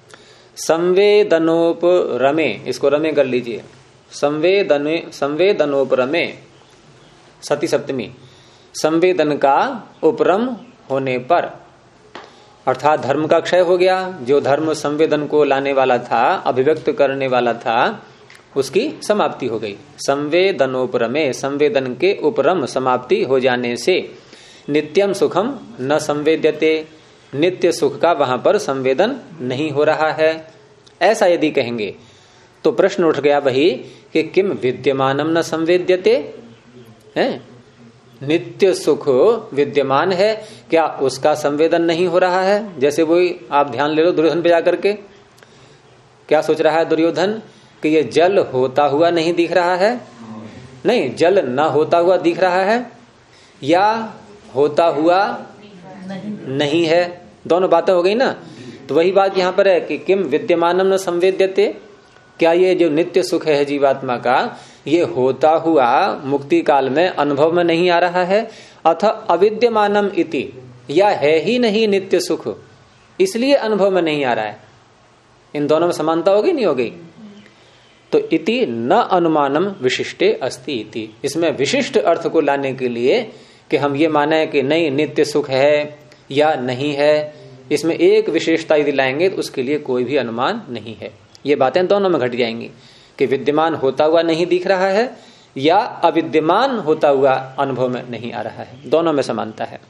संवेदनोपरमे, इसको रमे कर लीजिए, संवेदनोपरमे, सती सप्तमी, संवेदन का उपरम होने पर, अर्थात धर्म का क्षय हो गया। जो धर्म संवेदन को लाने वाला था, अभिव्यक्त करने वाला था, उसकी समाप्ति हो गई। संवेदनोपरमे, संवेदन के उपरम समाप्ति हो जाने से नित्यम सुखम न संवेद्यते, नित्य सुख का वहां पर संवेदन नहीं हो रहा है। ऐसा यदि कहेंगे तो प्रश्न उठ गया वही कि किम विद्यमानम न संवेद्यते, है नित्य सुख विद्यमान है, क्या उसका संवेदन नहीं हो रहा है? जैसे वही आप ध्यान ले लो दुर्योधन पे जाकर के, क्या सोच रहा है दुर्योधन कि ये जल होता हुआ नहीं दिख रहा है? नहीं, जल न होता हुआ दिख रहा है या होता हुआ नहीं है, दोनों बातें हो गई ना। तो वही बात यहां पर है कि किम विद्यमानम न संवेद्यते, क्या ये जो नित्य सुख है जीवात्मा का, ये होता हुआ मुक्ति काल में अनुभव में नहीं आ रहा है, अथ अविद्यमानम इति, या है ही नहीं नित्य सुख इसलिए अनुभव में नहीं आ रहा है। इन दोनों में समानता होगी नहीं होगी? तो इति न अनुमानम विशिष्टे अस्ति इति, इसमें विशिष्ट अर्थ को लाने के लिए कि हम ये माने कि नहीं नित्य सुख है या नहीं है, इसमें एक विशेषता यदि लाएंगे तो उसके लिए कोई भी अनुमान नहीं है। ये बातें दोनों में घट जाएंगी कि विद्यमान होता हुआ नहीं दिख रहा है या अविद्यमान होता हुआ अनुभव में नहीं आ रहा है, दोनों में समानता है।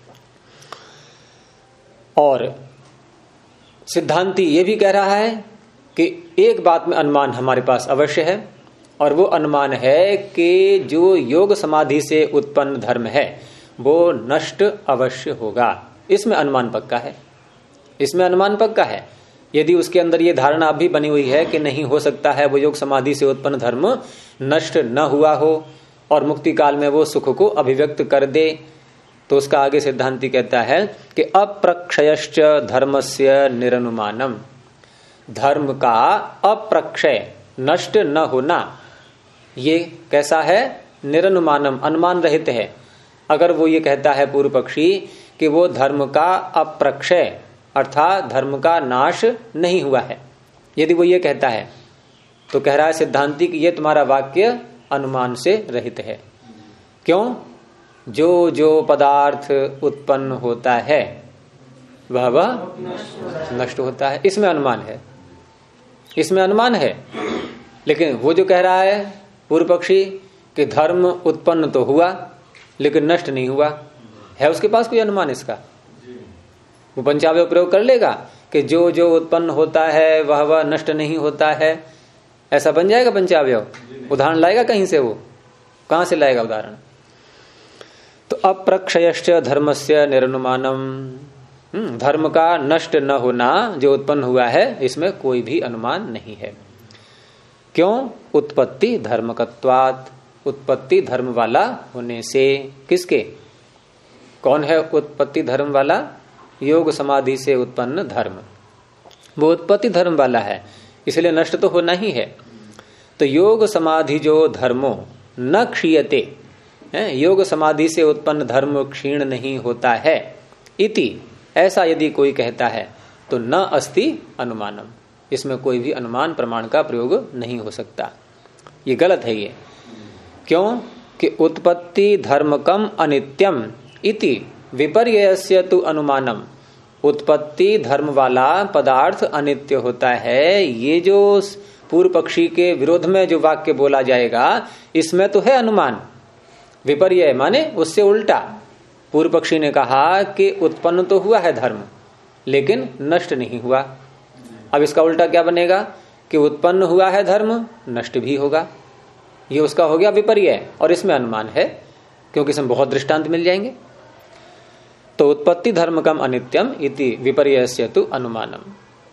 और सिद्धांती ये भी कह रहा है कि एक बात में अनुमान हमारे पास अवश्य है, और वो अनुमान है कि जो योग समाधि से उत्पन्न धर्म है वो नष्ट अवश्य होगा। इसमें अनुमान पक्का है, इसमें अनुमान पक्का है। यदि उसके अंदर ये धारणा अभी बनी हुई है कि नहीं हो सकता है वो योग समाधि से उत्पन्न धर्म नष्ट न हुआ हो और मुक्ति काल में वो सुख को अभिव्यक्त कर दे, तो उसका आगे सिद्धांति कहता है कि अप्रक्षयश्च धर्मस्य निरनुमानम, धर्म का अप्रक्षय नष्ट न होना ये कैसा है? निरनुमानम, अनुमान रहित है। अगर वो ये कहता है पूर्व पक्षी कि वो धर्म का अप्रक्षय अर्थात धर्म का नाश नहीं हुआ है, यदि वो ये कहता है तो कह रहा है सिद्धांति कि ये तुम्हारा वाक्य अनुमान से रहित है। क्यों? जो जो पदार्थ उत्पन्न होता है वह नष्ट होता है, इसमें अनुमान है, इसमें अनुमान है। लेकिन वो जो कह रहा है पूर्व पक्षी कि धर्म उत्पन्न तो हुआ लेकिन नष्ट नहीं हुआ, है उसके पास कोई अनुमान इसका? वो पंचावय प्रयोग कर लेगा कि जो जो उत्पन्न होता है वह नष्ट नहीं होता है, ऐसा बन जाएगा पंचावय? उदाहरण लाएगा कहीं से? वो कहां से लाएगा उदाहरण? तो अप्रक्षयश्च धर्मस्य निरनुमानम, धर्म का नष्ट न होना जो उत्पन्न हुआ है इसमें कोई भी अनुमान नहीं है। क्यों? उत्पत्ति धर्मकत्वात्, उत्पत्ति धर्म वाला होने से। किसके? कौन है उत्पत्ति धर्म वाला? योग समाधि से उत्पन्न धर्म, वो उत्पत्ति धर्म वाला है, इसलिए नष्ट तो होना ही है। तो योग समाधि जो धर्मो न क्षीयते, योग समाधि से उत्पन्न धर्म क्षीण नहीं होता है, इति, ऐसा यदि कोई कहता है तो न अस्ति अनुमानम, इसमें कोई भी अनुमान प्रमाण का प्रयोग नहीं हो सकता। ये गलत है ये। क्यों? कि उत्पत्ति धर्मकम अनित्यम इति विपर्ययस्य तु अनुमानम, उत्पत्ति धर्म वाला पदार्थ अनित्य होता है, ये जो पूर्व पक्षी के विरोध में जो वाक्य बोला जाएगा इसमें तो है अनुमान। विपर्यय माने उससे उल्टा। पूर्व पक्षी ने कहा कि उत्पन्न तो हुआ है धर्म लेकिन नष्ट नहीं हुआ। अब इसका उल्टा क्या बनेगा कि उत्पन्न हुआ है धर्म नष्ट भी होगा, ये उसका हो गया विपर्यय, और इसमें अनुमान है क्योंकि इसमें बहुत दृष्टांत मिल जाएंगे। तो उत्पत्ति धर्मकम अनित्यम इति विपर्ययस्य तु अनुमानम,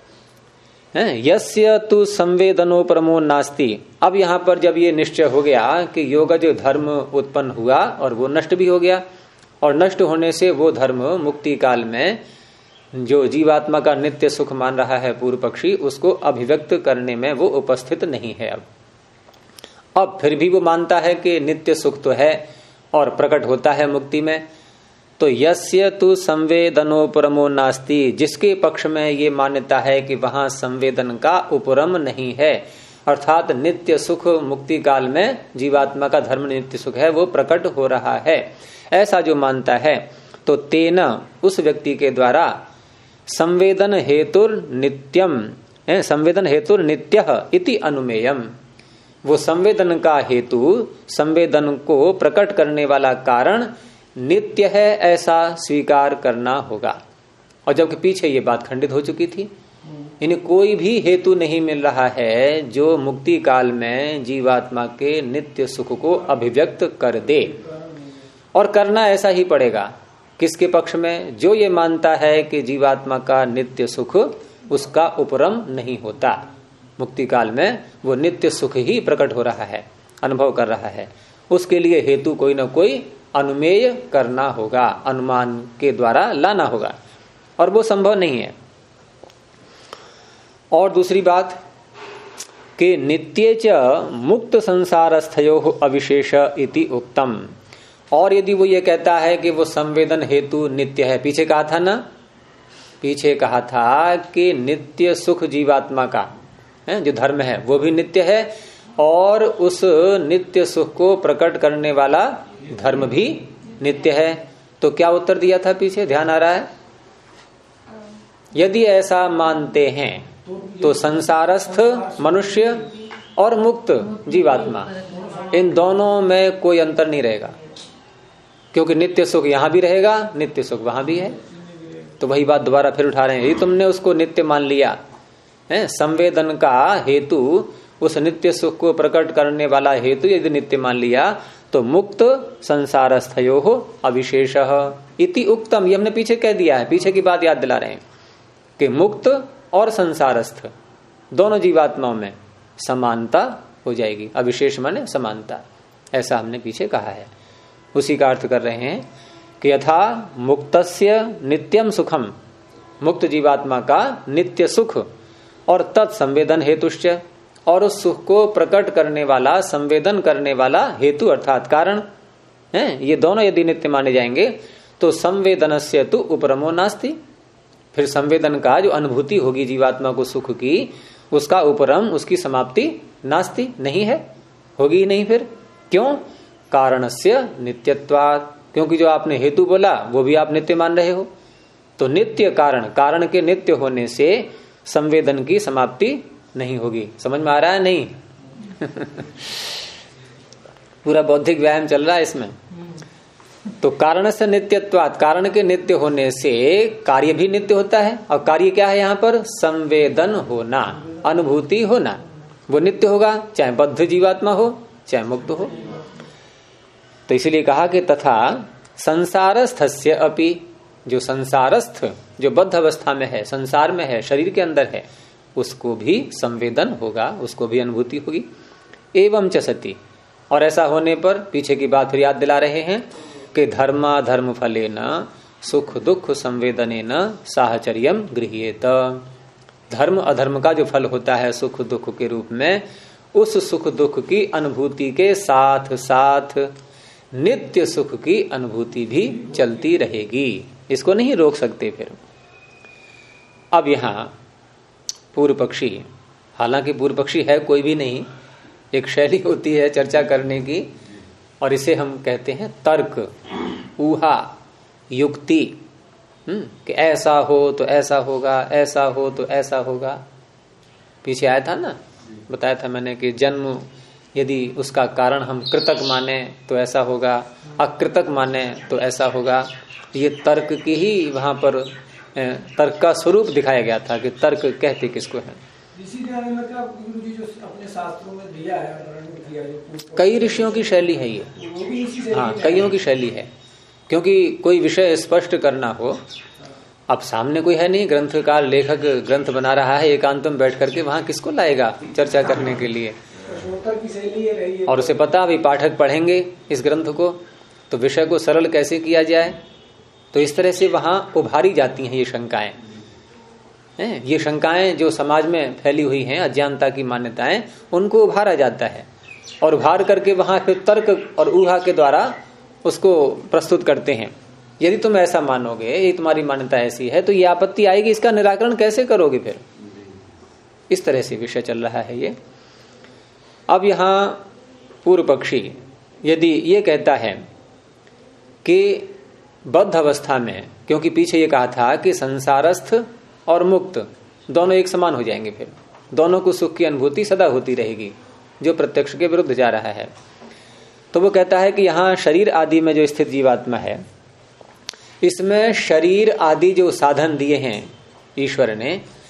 यस्य तु संवेदनोपरमो नास्ति। अब यहां पर जब ये निश्चय हो गया कि योगज धर्म उत्पन्न हुआ और वो नष्ट भी हो गया, और नष्ट होने से वो धर्म मुक्ति काल में जो जीवात्मा का नित्य सुख मान रहा है पूर्व पक्षी, उसको अभिव्यक्त करने में वो उपस्थित नहीं है। अब फिर भी वो मानता है कि नित्य सुख तो है और प्रकट होता है मुक्ति में। तो यस्य तु संवेदनोपरमो नास्ति, जिसके पक्ष में ये मान्यता है कि वहां संवेदन का उपरम नहीं है, अर्थात नित्य सुख मुक्ति काल में जीवात्मा का धर्म नित्य सुख है वो प्रकट हो रहा है, ऐसा जो मानता है, तो तेन उस व्यक्ति के द्वारा संवेदन हेतुर नित्यम, संवेदन हेतुर नित्यः इति अनुमेयम, वो संवेदन का हेतु, संवेदन को प्रकट करने वाला कारण नित्य है ऐसा स्वीकार करना होगा। और जबकि पीछे ये बात खंडित हो चुकी थी इन्हें कोई भी हेतु नहीं मिल रहा है जो मुक्ति काल में जीवात्मा के नित्य सुख को अभिव्यक्त कर दे। और करना ऐसा ही पड़ेगा। किसके पक्ष में? जो ये मानता है कि जीवात्मा का नित्य सुख उसका उपरम नहीं होता। मुक्ति काल में वो नित्य सुख ही प्रकट हो रहा है, अनुभव कर रहा है। उसके लिए हेतु कोई ना कोई अनुमेय करना होगा, अनुमान के द्वारा लाना होगा, और वो संभव नहीं है। और दूसरी बात कि नित्ये च मुक्त संसारस्थयो अविशेष इति उक्तम। और यदि वो ये कहता है कि वो संवेदन हेतु नित्य है, पीछे कहा था ना, पीछे कहा था कि नित्य सुख जीवात्मा का है, जो धर्म है वो भी नित्य है, और उस नित्य सुख को प्रकट करने वाला धर्म भी नित्य है। तो क्या उत्तर दिया था पीछे, ध्यान आ रहा है? यदि ऐसा मानते हैं तो संसारस्थ मनुष्य और मुक्त जीवात्मा, इन दोनों में कोई अंतर नहीं रहेगा, क्योंकि नित्य सुख यहां भी रहेगा, नित्य सुख वहां भी है। तो वही बात दोबारा फिर उठा रहे हैं। यदि तुमने उसको नित्य मान लिया है, संवेदन का हेतु, उस नित्य सुख को प्रकट करने वाला हेतु यदि नित्य मान लिया, तो मुक्त संसारस्थयो अविशेष इति उक्तम। ये हमने पीछे कह दिया है, पीछे की बात याद दिला रहे हैं कि मुक्त और संसारस्थ दोनों जीवात्माओं में समानता हो जाएगी। अविशेष माने समानता, ऐसा हमने पीछे कहा है। उसी का अर्थ कर रहे हैं कि यथा मुक्तस्य नित्यम सुखम, मुक्त जीवात्मा का नित्य सुख, और तत्संवेदन हेतुश्च, और उस सुख को प्रकट करने वाला, संवेदन करने वाला हेतु अर्थात कारण है, ये दोनों यदि नित्य माने जाएंगे तो संवेदनस्य तु उपरमो नास्ति। फिर संवेदन का जो अनुभूति होगी जीवात्मा को सुख की, उसका उपरम, उसकी समाप्ति नास्ति, नहीं है, होगी ही नहीं। फिर क्यों? कारणस्य नित्यत्वात्, क्योंकि जो आपने हेतु बोला वो भी आप नित्य मान रहे हो। तो नित्य कारण, कारण के नित्य होने से संवेदन की समाप्ति नहीं होगी। समझ में आ रहा है? नहीं? पूरा बौद्धिक व्यायाम चल रहा है इसमें। तो कारण से नित्यत्वात्, कारण के नित्य होने से कार्य भी नित्य होता है। और कार्य क्या है यहाँ पर? संवेदन होना, अनुभूति होना, वो नित्य होगा, चाहे बद्ध जीवात्मा हो चाहे मुक्त हो। तो इसलिए कहा कि तथा संसारस्थस्य अपि, जो संसारस्थ, जो बद्ध अवस्था में है, संसार में है, शरीर के अंदर है, उसको भी संवेदन होगा, उसको भी अनुभूति होगी। एवं च सति, और ऐसा होने पर पीछे की बात फिर याद दिला रहे हैं कि धर्मा धर्म फलेन सुख दुख संवेदनेन साहचर्यम गृह्येत। धर्म अधर्म का जो फल होता है सुख दुख के रूप में, उस सुख दुख की अनुभूति के साथ साथ नित्य सुख की अनुभूति भी चलती रहेगी, इसको नहीं रोक सकते। फिर अब यहां पूर्व पक्षी, हालांकि पूर्व पक्षी है कोई भी नहीं, एक शैली होती है चर्चा करने की, और इसे हम कहते हैं तर्क, ऊहा, युक्ति, कि ऐसा हो तो ऐसा होगा, ऐसा हो तो ऐसा होगा। पीछे आया था ना, बताया था मैंने कि जन्म यदि उसका कारण हम कृतक माने तो ऐसा होगा, अकृतक माने तो ऐसा होगा। ये तर्क की ही वहां पर तर्क का स्वरूप दिखाया गया था कि तर्क कहते किसको है। अपने शास्त्रों में दिया है, कई ऋषियों की शैली है ये, हाँ कईयों की शैली है। क्योंकि कोई विषय स्पष्ट करना हो, अब सामने कोई है नहीं, ग्रंथकार लेखक ग्रंथ बना रहा है, एकांत में बैठ करके वहां किसको लाएगा चर्चा करने के लिए। और उसे पता अभी पाठक पढ़ेंगे इस ग्रंथ को, तो विषय को सरल कैसे किया जाए। तो इस तरह से वहां उभारी जाती हैं ये शंकाएं, ये शंकाएं जो समाज में फैली हुई हैं, अज्ञानता की मान्यताएं, उनको उभारा जाता है, और उभार करके वहां फिर तर्क और ऊहा के द्वारा उसको प्रस्तुत करते हैं। यदि तुम ऐसा मानोगे, ये तुम्हारी मान्यता ऐसी है, तो ये आपत्ति आएगी, इसका निराकरण कैसे करोगे फिर। इस तरह से विषय चल रहा है ये। अब यहां पूर्व पक्षी यदि ये कहता है कि बद्ध अवस्था में, क्योंकि पीछे ये कहा था कि संसारस्थ और मुक्त दोनों एक समान हो जाएंगे, फिर दोनों को सुख की अनुभूति सदा होती रहेगी, जो प्रत्यक्ष के विरुद्ध जा रहा है। तो वो कहता है कि यहाँ शरीर आदि में जो स्थित जीवात्मा है, इसमें शरीर आदि जो साधन दिए हैं ईश्वर ने,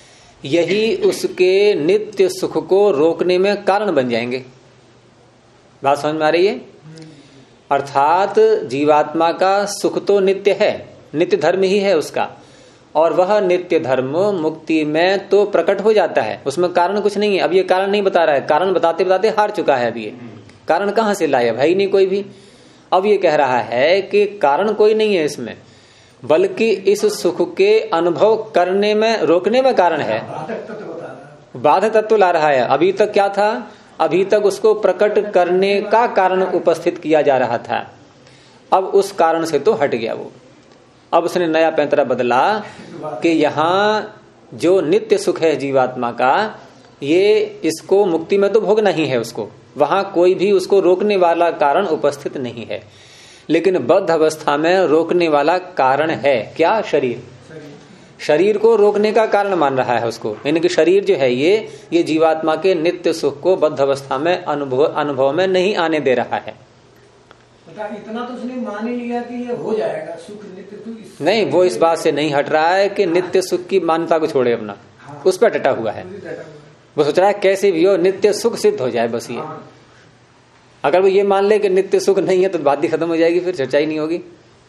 यही उसके नित्य सुख को रोकने में कारण बन जाएंगे। बात समझ में आ रही है? अर्थात जीवात्मा का सुख तो नित्य है, नित्य धर्म ही है उसका, और वह नित्य धर्म मुक्ति में तो प्रकट हो जाता है, उसमें कारण कुछ नहीं है। अब ये कारण नहीं बता रहा है, कारण बताते बताते हार चुका है। अब ये कारण कहां से लाए? भाई नहीं कोई भी। अब ये कह रहा है कि कारण कोई नहीं है इसमें, बल्कि इस सुख के अनुभव करने में, रोकने में कारण है। बाधक तत्व ला रहा है। अभी तक क्या था? अभी तक उसको प्रकट करने का कारण उपस्थित किया जा रहा था, अब उस कारण से तो हट गया वो। अब उसने नया पैंतरा बदला कि यहाँ जो नित्य सुख है जीवात्मा का, ये इसको मुक्ति में तो भोगना ही है उसको, वहां कोई भी उसको रोकने वाला कारण उपस्थित नहीं है। लेकिन बद्ध अवस्था में रोकने वाला कारण है क्या? शरीर। शरीर को रोकने का कारण मान रहा है उसको, यानी कि शरीर जो है ये जीवात्मा के नित्य सुख को बद्ध अवस्था में अनुभव में नहीं आने दे रहा है। इतना तो उसने मान ही लिया कि ये हो जाएगा सुख नित्य, तो नहीं, वो इस बात से नहीं हट रहा है कि नित्य सुख की मान्यता को छोड़े अपना, उस पर डटा हुआ है। वो सोच रहा है कैसे भी हो नित्य सुख सिद्ध हो जाए बस ये। अगर वो ये मान ले कि नित्य सुख नहीं है तो बात ही खत्म हो जाएगी, फिर चर्चा ही नहीं होगी।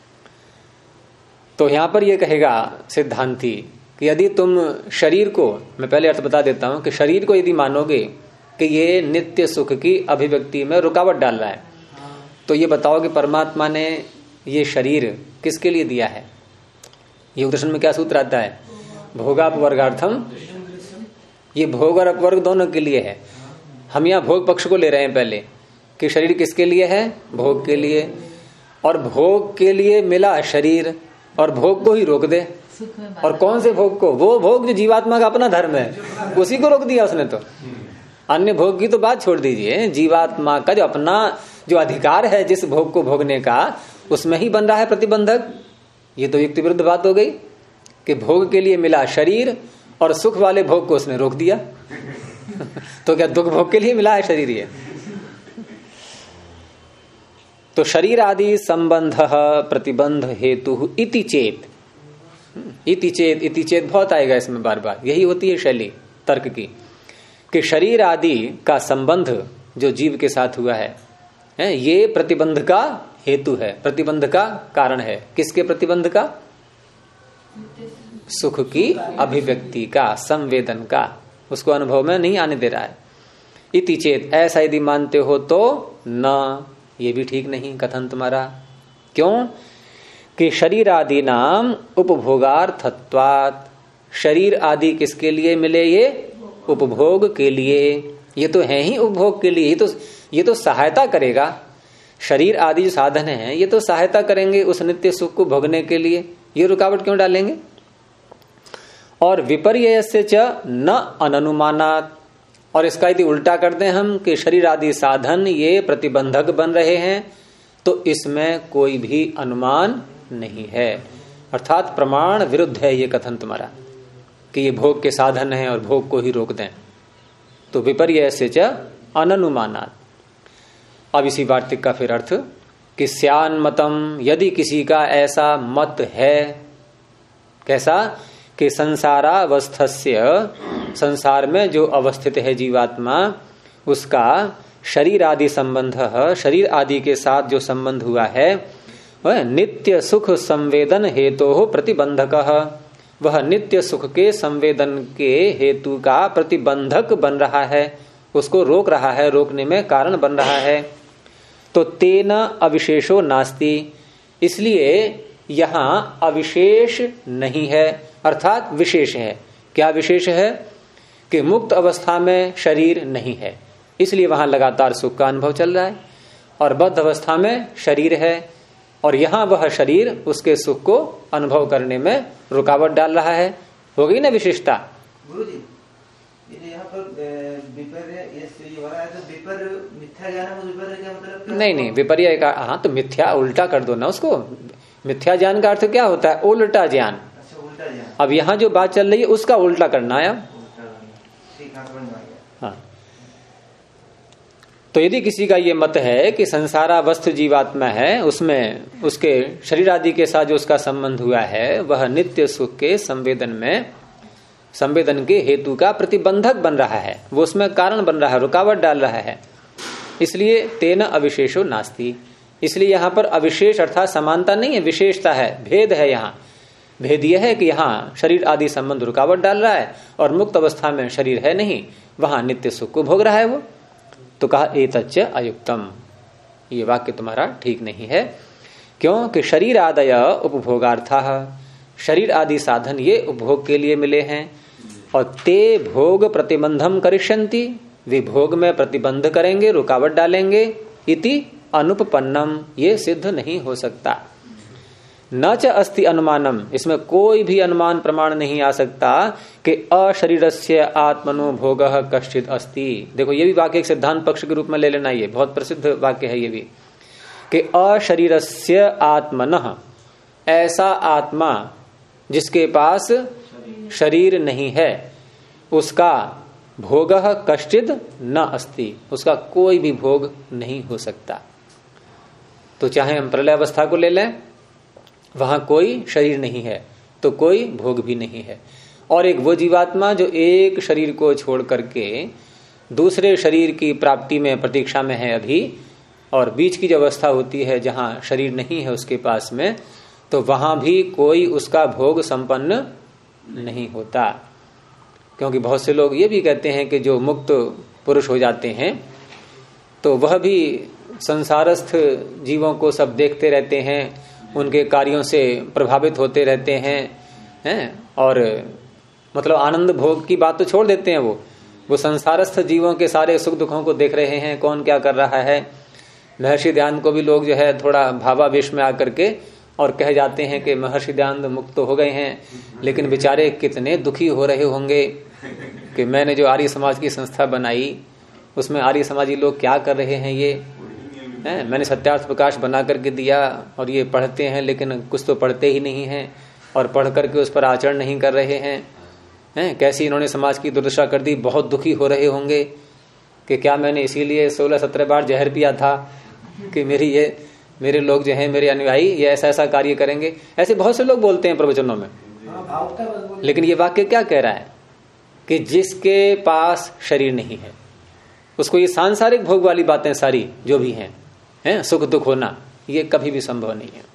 तो यहां पर ये कहेगा सिद्धांती कि यदि तुम शरीर को, मैं पहले अर्थ बता देता हूं कि शरीर को यदि मानोगे कि ये नित्य सुख की अभिव्यक्ति में रुकावट डाल रहा है, तो ये बताओ कि परमात्मा ने ये शरीर किसके लिए दिया है? योग दर्शन में क्या सूत्र आता है? भोगापवर्गार्थम। ये भोग और अपवर्ग दोनों के लिए है। हम यहाँ भोग पक्ष को ले रहे हैं पहले कि शरीर किसके लिए है? भोग के लिए। और भोग के लिए मिला शरीर, और भोग को ही रोक दे। और कौन से भोग को? वो भोग जो जीवात्मा का अपना धर्म है, उसी को रोक दिया उसने। तो अन्य भोग की तो बात छोड़ दीजिए, जीवात्मा का जो अपना जो अधिकार है जिस भोग को भोगने का, उसमें ही बन रहा है प्रतिबंधक। ये तो युक्ति विरुद्ध बात हो गई कि भोग के लिए मिला शरीर और सुख वाले भोग को उसने रोक दिया। तो क्या दुख भोग के लिए मिला है शरीर? ये तो शरीर आदि संबंध प्रतिबंध हेतु इति चेत। इति चेत बहुत आएगा इसमें बार बार, यही होती है शैली तर्क की कि शरीर आदि का संबंध जो जीव के साथ हुआ है, ये प्रतिबंध का हेतु है, प्रतिबंध का कारण है। किसके प्रतिबंध का? सुख की अभिव्यक्ति का, संवेदन का, उसको अनुभव में नहीं आने दे रहा है। इति चेत, ऐसा यदि मानते हो तो न, ये भी ठीक नहीं कथन तुम्हारा। क्यों? कि शरीर आदि नाम उपभोगार्थत्वात्। शरीर आदि किसके लिए मिले? ये उपभोग के लिए। ये तो है ही उपभोग के लिए, ये तो सहायता करेगा। शरीर आदि जो साधन है ये तो सहायता करेंगे उस नित्य सुख को भोगने के लिए, ये रुकावट क्यों डालेंगे? और विपर्ययस्य च न अननुमानात्। और इसका यदि उल्टा कर दें हम कि शरीर आदि साधन ये प्रतिबंधक बन रहे हैं, तो इसमें कोई भी अनुमान नहीं है, अर्थात प्रमाण विरुद्ध है ये कथन तुम्हारा कि ये भोग के साधन है और भोग को ही रोक दें। तो विपर्ययस्य च अननुमानात्। अब इसी वार्तिक का फिर अर्थ कि स्यान मतम, यदि किसी का ऐसा मत है, कैसा? कि संसारावस्थस्य, संसार में जो अवस्थित है जीवात्मा, उसका शरीर आदि संबंध, शरीर आदि के साथ जो संबंध हुआ है वह नित्य सुख संवेदन हेतु प्रतिबंधकः, वह नित्य सुख के संवेदन के हेतु का प्रतिबंधक बन रहा है, उसको रोक रहा है, रोकने में कारण बन रहा है। तो तेन अविशेषो नास्ति, इसलिए यहां अविशेष नहीं है, अर्थात विशेष है। क्या विशेष है? कि मुक्त अवस्था में शरीर नहीं है, इसलिए वहां लगातार सुख का अनुभव चल रहा है, और बद्ध अवस्था में शरीर है और यहां वह शरीर उसके सुख को अनुभव करने में रुकावट डाल रहा है। हो गई ना विशेषता? गुरुजी, यहाँ पर विपर्य मिथ्या ज्ञान, विपर्य क्या मतलब? नहीं, विपर्य का, हाँ तो मिथ्या उल्टा कर दो ना उसको। मिथ्या ज्ञान का अर्थ क्या होता है? उल्टा ज्ञान। अच्छा, उल्टा ज्ञान। अब यहाँ जो बात चल रही है उसका उल्टा करना है। हाँ, तो यदि किसी का ये मत है कि संसारावस्थ जीवात्मा है, उसमें उसके शरीर आदि के साथ जो उसका संबंध हुआ है वह नित्य सुख के संवेदन में संवेदन के हेतु का प्रतिबंधक बन रहा है, वो उसमें कारण बन रहा है, रुकावट डाल रहा है। इसलिए तेन अविशेषो नास्ति, इसलिए यहां पर अविशेष अर्थात समानता नहीं है, विशेषता है, भेद है। यहां भेद यह है कि यहां शरीर आदि संबंध रुकावट डाल रहा है और मुक्त अवस्था में शरीर है नहीं, वहां नित्य सुख को भोग रहा है वो। तो कहा एतच्च अयुक्तम, ये वाक्य तुम्हारा ठीक नहीं है। क्यों कि शरीर आदय उपभोगार्थाः, शरीर आदि साधन ये उपभोग के लिए मिले हैं, और ते भोग प्रतिबंधम करिष्यन्ति, वे भोग में प्रतिबंध करेंगे, रुकावट डालेंगे। इति अनुपपन्नम, ये सिद्ध नहीं हो सकता। न च अस्ति अनुमानम, इसमें कोई भी अनुमान प्रमाण नहीं आ सकता कि अशरीरस्य आत्मनो भोगः कश्चित् अस्ति। देखो ये भी वाक्य एक सिद्धांत पक्ष के रूप में ले लेना, ये बहुत प्रसिद्ध वाक्य है ये भी, कि अशरीरस्य आत्मनः, ऐसा आत्मा जिसके पास शरीर नहीं है, उसका भोगः कश्चित् न अस्ति, उसका कोई भी भोग नहीं हो सकता। तो चाहे हम प्रलय अवस्था को ले लें, वहां कोई शरीर नहीं है तो कोई भोग भी नहीं है। और एक वो जीवात्मा जो एक शरीर को छोड़ करके दूसरे शरीर की प्राप्ति में प्रतीक्षा में है अभी, और बीच की जो अवस्था होती है जहां शरीर नहीं है उसके पास में, तो वहां भी कोई उसका भोग संपन्न नहीं होता। क्योंकि बहुत से लोग ये भी कहते हैं कि जो मुक्त पुरुष हो जाते हैं तो वह भी संसारस्थ जीवों को सब देखते रहते हैं, उनके कार्यों से प्रभावित होते रहते हैं, और मतलब आनंद भोग की बात तो छोड़ देते हैं, वो संसारस्थ जीवों के सारे सुख दुखों को देख रहे हैं, कौन क्या कर रहा है। महर्षि दयानंद को भी लोग जो है थोड़ा भावावेश में आकर के और कह जाते हैं कि महर्षि दयानंद मुक्त तो हो गए हैं, लेकिन बेचारे कितने दुखी हो रहे होंगे कि मैंने जो आर्य समाज की संस्था बनाई उसमें आर्य समाजी लोग क्या कर रहे हैं, ये मैंने सत्यार्थ प्रकाश बना करके दिया और ये पढ़ते हैं लेकिन कुछ तो पढ़ते ही नहीं हैं और पढ़ करके उस पर आचरण नहीं कर रहे हैं। कैसी इन्होंने समाज की दुर्दशा कर दी, बहुत दुखी हो रहे होंगे कि क्या मैंने इसीलिए 16-17 बार जहर पिया था कि मेरे लोग जो हैं, मेरे अनुयायी ये ऐसा ऐसा कार्य करेंगे। ऐसे बहुत से लोग बोलते हैं प्रवचनों में, लेकिन ये वाक्य क्या कह रहा है कि जिसके पास शरीर नहीं है उसको ये सांसारिक भोग वाली बातें सारी जो भी हैं, सुख दुख होना, ये कभी भी संभव नहीं है।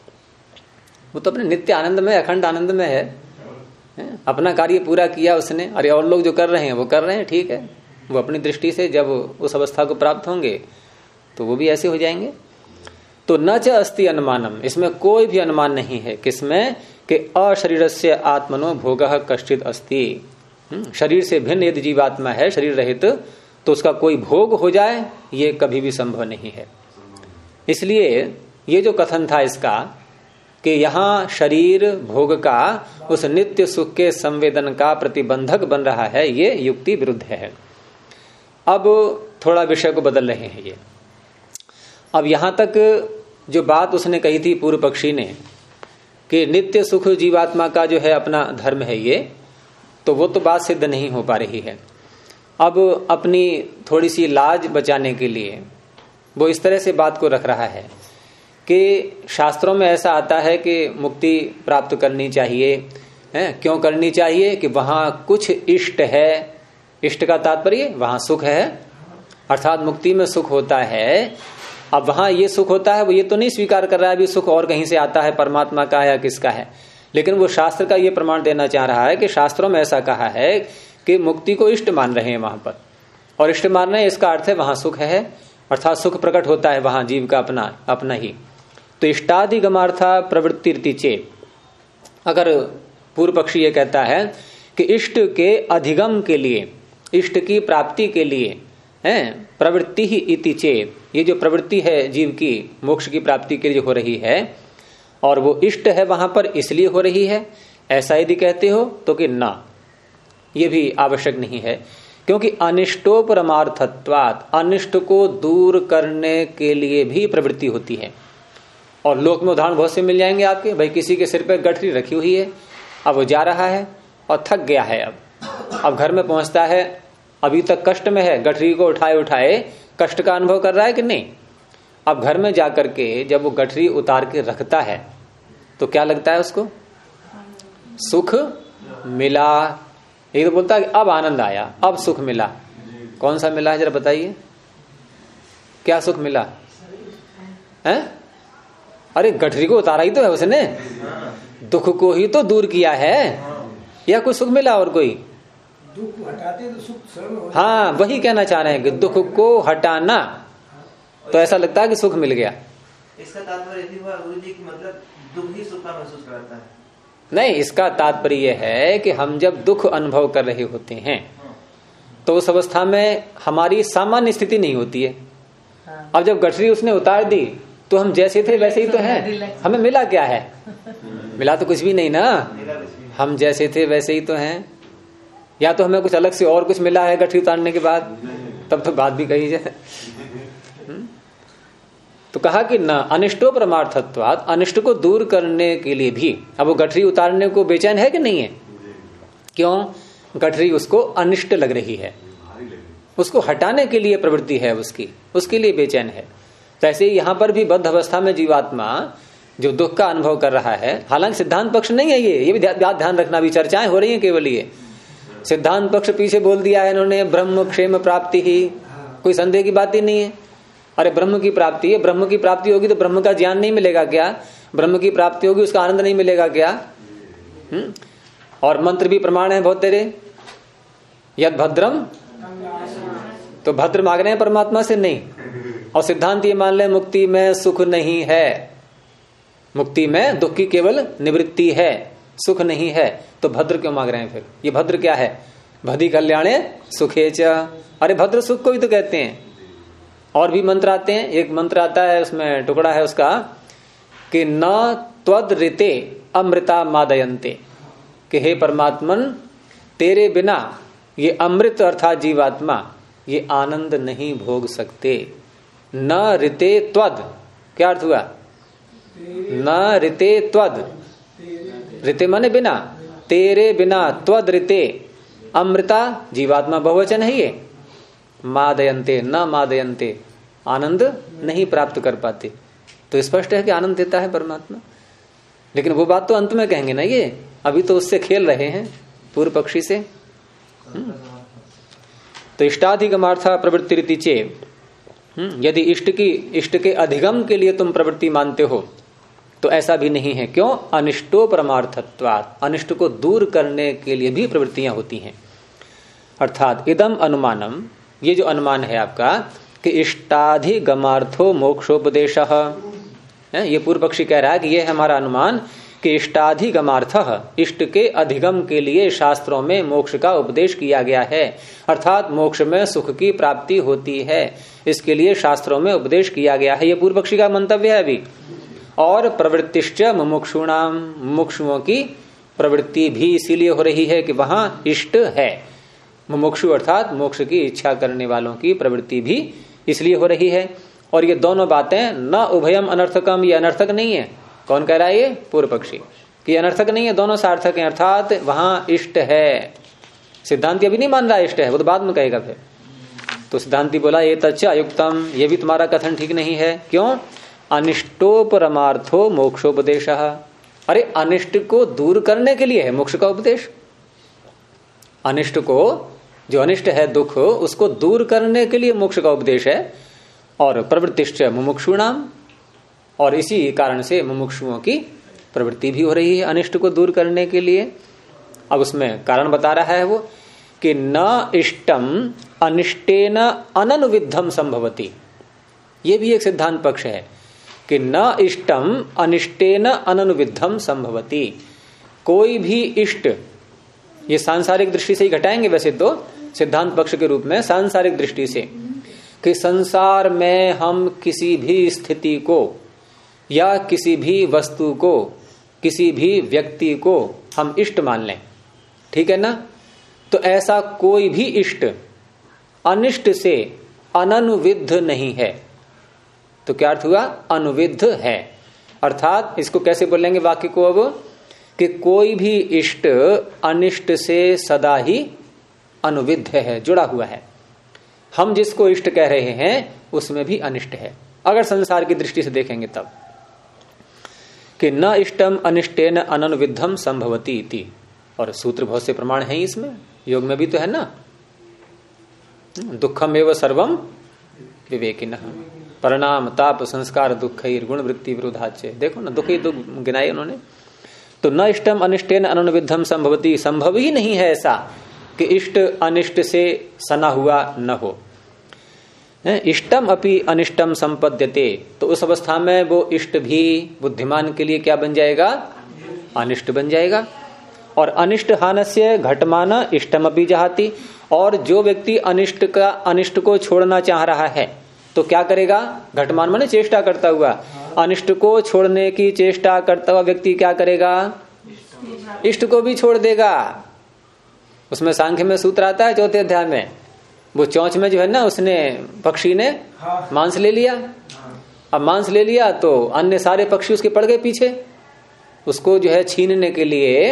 वो तो अपने नित्य आनंद में, अखंड आनंद में है, अपना कार्य पूरा किया उसने। अरे और लोग जो कर रहे हैं वो कर रहे हैं, ठीक है, वो अपनी दृष्टि से जब उस अवस्था को प्राप्त होंगे तो वो भी ऐसे हो जाएंगे। तो न च अस्ति अनुमानम, इसमें कोई भी अनुमान नहीं है, किसमें कि अशरीरस्य आत्मनो भोगः कश्चित् अस्ति। शरीर से भिन्न यदि जीवात्मा है, शरीर रहित, तो उसका कोई भोग हो जाए ये कभी भी संभव नहीं है। इसलिए ये जो कथन था इसका कि यहां शरीर भोग का उस नित्य सुख के संवेदन का प्रतिबंधक बन रहा है, ये युक्ति विरुद्ध है। अब थोड़ा विषय को बदल रहे हैं ये। अब यहां तक जो बात उसने कही थी पूर्व पक्षी ने कि नित्य सुख जीवात्मा का जो है अपना धर्म है ये, तो वो तो बात सिद्ध नहीं हो पा रही है। अब अपनी थोड़ी सी लाज बचाने के लिए वो इस तरह से बात को रख रहा है कि शास्त्रों में ऐसा आता है कि मुक्ति प्राप्त करनी चाहिए, क्यों करनी चाहिए कि वहां कुछ इष्ट है। इष्ट का तात्पर्य वहां सुख है, अर्थात मुक्ति में सुख होता है। अब वहां ये सुख होता है, वो ये तो नहीं स्वीकार कर रहा है अभी सुख और कहीं से आता है, परमात्मा का है या किसका है, लेकिन वो शास्त्र का ये प्रमाण देना चाह रहा है कि शास्त्रों में ऐसा कहा है कि मुक्ति को इष्ट मान रहे हैं वहां पर, और इष्ट मान रहे हैं इसका अर्थ है वहां सुख है, अर्थात सुख प्रकट होता है वहां जीव का अपना ही। तो इष्टाधिगमार्था प्रवृत्ति चेत, अगर पूर्व पक्षी ये कहता है कि इष्ट के अधिगम के लिए, इष्ट की प्राप्ति के लिए प्रवृत्ति ही इति चेत, ये जो प्रवृत्ति है जीव की मोक्ष की प्राप्ति के लिए हो रही है और वो इष्ट है वहां पर इसलिए हो रही है, ऐसा यदि कहते हो तो कि ना, ये भी आवश्यक नहीं है। क्योंकि अनिष्टोपरमार्थत्वात्, अनिष्ट को दूर करने के लिए भी प्रवृत्ति होती है। और लोक में उदाहरण बहुत से मिल जाएंगे आपके, भाई किसी के सिर पे गठरी रखी हुई है, अब वो जा रहा है और थक गया है, अब घर में पहुंचता है, अभी तक कष्ट में है, गठरी को उठाए उठाए कष्ट का अनुभव कर रहा है कि नहीं। अब घर में जाकर के जब वो गठरी उतार के रखता है तो क्या लगता है उसको, सुख मिला, एक तो बोलता है कि अब आनंद आया, अब सुख मिला। कौन सा मिला है जरा बताइए, क्या सुख मिला है? अरे गठरी को उतारा ही तो है उसने, दुख को ही तो दूर किया है, या कोई सुख मिला और कोई? दुख हटाते तो सुख सर्व हो। हाँ, वही कहना चाह रहे हैं कि दुख को हटाना, तो ऐसा लगता है कि सुख मिल गया। इसका तात्पर्य यही हुआ गुरु जी की मतलब दुख ही सुख का महसूस कराता है? नहीं, इसका तात्पर्य है कि हम जब दुख अनुभव कर रहे होते हैं तो उस अवस्था में हमारी सामान्य स्थिति नहीं होती है। अब जब गठरी उसने उतार दी तो हम जैसे थे वैसे ही तो हैं। हमें मिला क्या है? मिला तो कुछ भी नहीं ना, हम जैसे थे वैसे ही तो हैं। या तो हमें कुछ अलग से और कुछ मिला है गठरी उतारने के बाद, तब तो बात भी कही जाए। तो कहा कि न अनिष्टो परमार्थत्वात्, अनिष्ट को दूर करने के लिए भी, अब वो गठरी उतारने को बेचैन है कि नहीं है? क्यों? गठरी उसको अनिष्ट लग रही है, उसको हटाने के लिए प्रवृत्ति है उसकी, उसके लिए बेचैन है। तो ऐसे ही यहां पर भी बद्ध अवस्था में जीवात्मा जो दुख का अनुभव कर रहा है, हालांकि सिद्धांत पक्ष नहीं है ये भी ध्यान रखना, भी चर्चाएं हो रही है केवल। ये सिद्धांत पक्ष पीछे बोल दिया है इन्होंने, ब्रह्म क्षेम प्राप्ति ही, कोई संदेह की बात ही नहीं है। अरे ब्रह्म की प्राप्ति है, ब्रह्म की प्राप्ति होगी तो ब्रह्म का ज्ञान नहीं मिलेगा क्या? ब्रह्म की प्राप्ति होगी उसका आनंद नहीं मिलेगा क्या? और मंत्र भी प्रमाण है बहुत तेरे, यद भद्रम, तो भद्र मांग रहे हैं परमात्मा से नहीं। और सिद्धांत ये मान ले मुक्ति में सुख नहीं है, मुक्ति में दुख की केवल निवृत्ति है, सुख नहीं है, तो भद्र क्यों मांग रहे हैं फिर? ये भद्र क्या है? भद्री कल्याणे सुखेच, अरे भद्र सुख को ही तो कहते हैं। और भी मंत्र आते हैं, एक मंत्र आता है उसमें टुकड़ा है उसका कि न त्वद ऋते अमृता मादयन्ते, कि हे परमात्मन तेरे बिना ये अमृत अर्थात जीवात्मा ये आनंद नहीं भोग सकते। न ऋते त्वद, क्या अर्थ हुआ? न ऋते त्वद, ऋते माने बिना, तेरे बिना, त्वद ऋते अमृता, जीवात्मा बहुवचन है ये, मादयन्ते, न मादयन्ते, आनंद नहीं प्राप्त कर पाते। तो स्पष्ट है कि आनंद देता है परमात्मा, लेकिन वो बात तो अंत में कहेंगे ना, ये अभी तो उससे खेल रहे हैं पूर्व पक्षी से। तो इष्टाधिगमार्था प्रवृत्ति रीति चे, यदि इष्ट के अधिगम के लिए तुम प्रवृत्ति मानते हो तो ऐसा भी नहीं है। क्यों? अनिष्टो परमार्थत्वात्, अनिष्ट को दूर करने के लिए भी प्रवृत्तियां होती हैं। अर्थात इदम अनुमानम, ये जो अनुमान है आपका कि इष्टाधिगमार्थो मोक्षोपदेशः, ये पूर्व पक्षी कह रहा है कि ये है हमारा अनुमान कि इष्टाधिगमार्थ, इष्ट के अधिगम के लिए शास्त्रों में मोक्ष का उपदेश किया गया है, अर्थात मोक्ष में सुख की प्राप्ति होती है, इसके लिए शास्त्रों में उपदेश किया गया है। ये पूर्व पक्षी का मंतव्य है अभी। और प्रवृत्तिश्च मुमुक्षुणाम, मुमुक्षुओं की प्रवृत्ति भी इसीलिए हो रही है कि वहां इष्ट है। मुमुक्षु अर्थात मोक्ष की इच्छा करने वालों की प्रवृत्ति भी इसलिए हो रही है। और ये दोनों बातें न उभयम अनर्थकम, ये अनर्थक नहीं है। कौन कह रहा है? ये पूर्व पक्षी कि अनर्थक नहीं है, दोनों सार्थक हैं, अर्थात वहां इष्ट है। सिद्धांति अभी नहीं मान रहा इष्ट है, वो तो बाद में कहेगा फिर। तो सिद्धांति बोला ये तच्च अयुक्तम, ये भी तुम्हारा कथन ठीक नहीं है। क्यों? अनिष्टो परमार्थो मोक्षोपदेशः, अरे अनिष्ट को दूर करने के लिए है मोक्ष का उपदेश। अनिष्ट को, जो अनिष्ट है दुख, उसको दूर करने के लिए मोक्ष का उपदेश है। और प्रवृत्तिश्च मुमुक्षुणाम, और इसी कारण से मुमुक्षुओं की प्रवृत्ति भी हो रही है अनिष्ट को दूर करने के लिए। अब उसमें कारण बता रहा है वो कि न इष्टम अनिष्टेन अननुविद्धम संभवति, ये भी एक सिद्धांत पक्ष है कि न इष्टम अनिष्टेन अननुविद्धम संभवति, कोई भी इष्ट, ये सांसारिक दृष्टि से ही घटाएंगे वैसे तो सिद्धांत पक्ष के रूप में, सांसारिक दृष्टि से, कि संसार में हम किसी भी स्थिति को या किसी भी वस्तु को, किसी भी व्यक्ति को हम इष्ट मान लें, ठीक है ना? तो ऐसा कोई भी इष्ट अनिष्ट से अननुविद्ध नहीं है। तो क्या अर्थ हुआ? अनुविद्ध है। अर्थात इसको कैसे बोलेंगे वाक्य को अब, कि कोई भी इष्ट अनिष्ट से सदा ही अनुविद्ध है, जुड़ा हुआ है। हम जिसको इष्ट कह रहे हैं उसमें भी अनिष्ट है, अगर संसार की दृष्टि से देखेंगे तब, कि न इष्टम अनिष्टेन अननुविद्धम संभवति इति। और सूत्र बहुत से प्रमाण हैं इसमें, योग में भी तो है ना। दुखम एवं सर्वम विवेकिनः परिणाम ताप संस्कार दुख गुण वृत्ति विरोधाच्य। देखो ना, दुख ही दुख गिनाए उन्होंने। तो न इष्टम अनिष्टेन अननुविद्धम संभवती, संभव ही नहीं है ऐसा कि इष्ट अनिष्ट से सना हुआ न हो। इष्टम अपि अनिष्टम संपद्यते, तो उस अवस्था में वो इष्ट भी बुद्धिमान के लिए क्या बन जाएगा? अनिष्ट बन जाएगा। और अनिष्ट हानस्य घटमान इष्टम अपि जहाति, और जो व्यक्ति अनिष्ट को छोड़ना चाह रहा है तो क्या करेगा? घटमान माने चेष्टा करता हुआ, अनिष्ट को छोड़ने की चेष्टा करता हुआ व्यक्ति क्या करेगा? इष्ट को भी छोड़ देगा। उसमें सांख्य में सूत्र आता है 4थे अध्याय में, वो चौंच में जो है ना, उसने पक्षी ने मांस ले लिया। अब मांस ले लिया तो अन्य सारे पक्षी उसके पड़ गए पीछे, उसको जो है छीनने के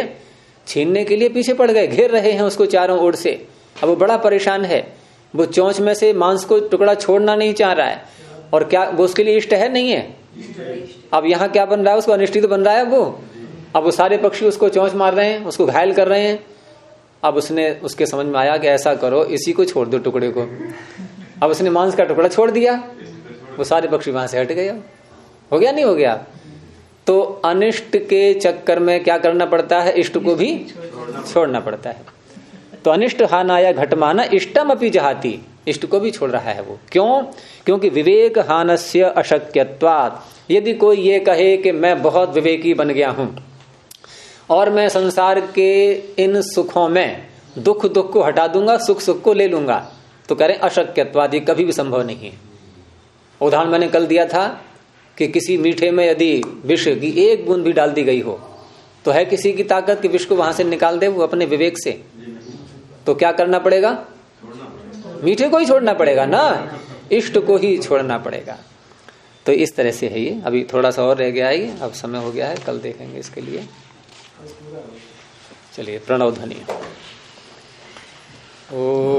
लिए पीछे पड़ गए, घेर रहे हैं उसको चारों ओर से। अब वो बड़ा परेशान है, वो चोंच में से मांस को टुकड़ा छोड़ना नहीं चाह रहा है। और क्या वो उसके लिए इष्ट है? नहीं है। अब यहाँ क्या बन रहा है? उसको अनिष्ट तो बन रहा है वो। अब वो सारे पक्षी उसको चोंच मार रहे हैं, उसको घायल कर रहे हैं। अब उसके समझ में आया कि ऐसा करो, इसी को छोड़ दो टुकड़े को। अब उसने मांस का टुकड़ा छोड़ दिया, वो सारे पक्षी वहां से हट गए। हो गया नहीं हो गया? तो अनिष्ट के चक्कर में क्या करना पड़ता है? इष्ट को भी छोड़ना पड़ता है। तो अनिष्ट हानाया घटमाना इष्टम अपि जहाति, इष्ट को भी छोड़ रहा है वो। क्यों? क्योंकि विवेक हानस्य अशक्यत्वात्। यदि कोई ये कहे कि मैं बहुत विवेकी बन गया हूं और मैं संसार के इन सुखों में दुख को हटा दूंगा, सुख को ले लूंगा, तो करें अशक्यत्वाद, ये कभी भी संभव नहीं है। उदाहरण मैंने कल दिया था कि किसी मीठे में यदि विष की एक बूंद भी डाल दी गई हो तो है किसी की ताकत कि विष को वहां से निकाल दे वो अपने विवेक से? तो क्या करना पड़ेगा? मीठे को ही छोड़ना पड़ेगा ना, इष्ट को ही छोड़ना पड़ेगा। तो इस तरह से है ये। अभी थोड़ा सा और रह गया है, अब समय हो गया है, कल देखेंगे इसके लिए। चलिए, प्रणव ध्वनि। ओ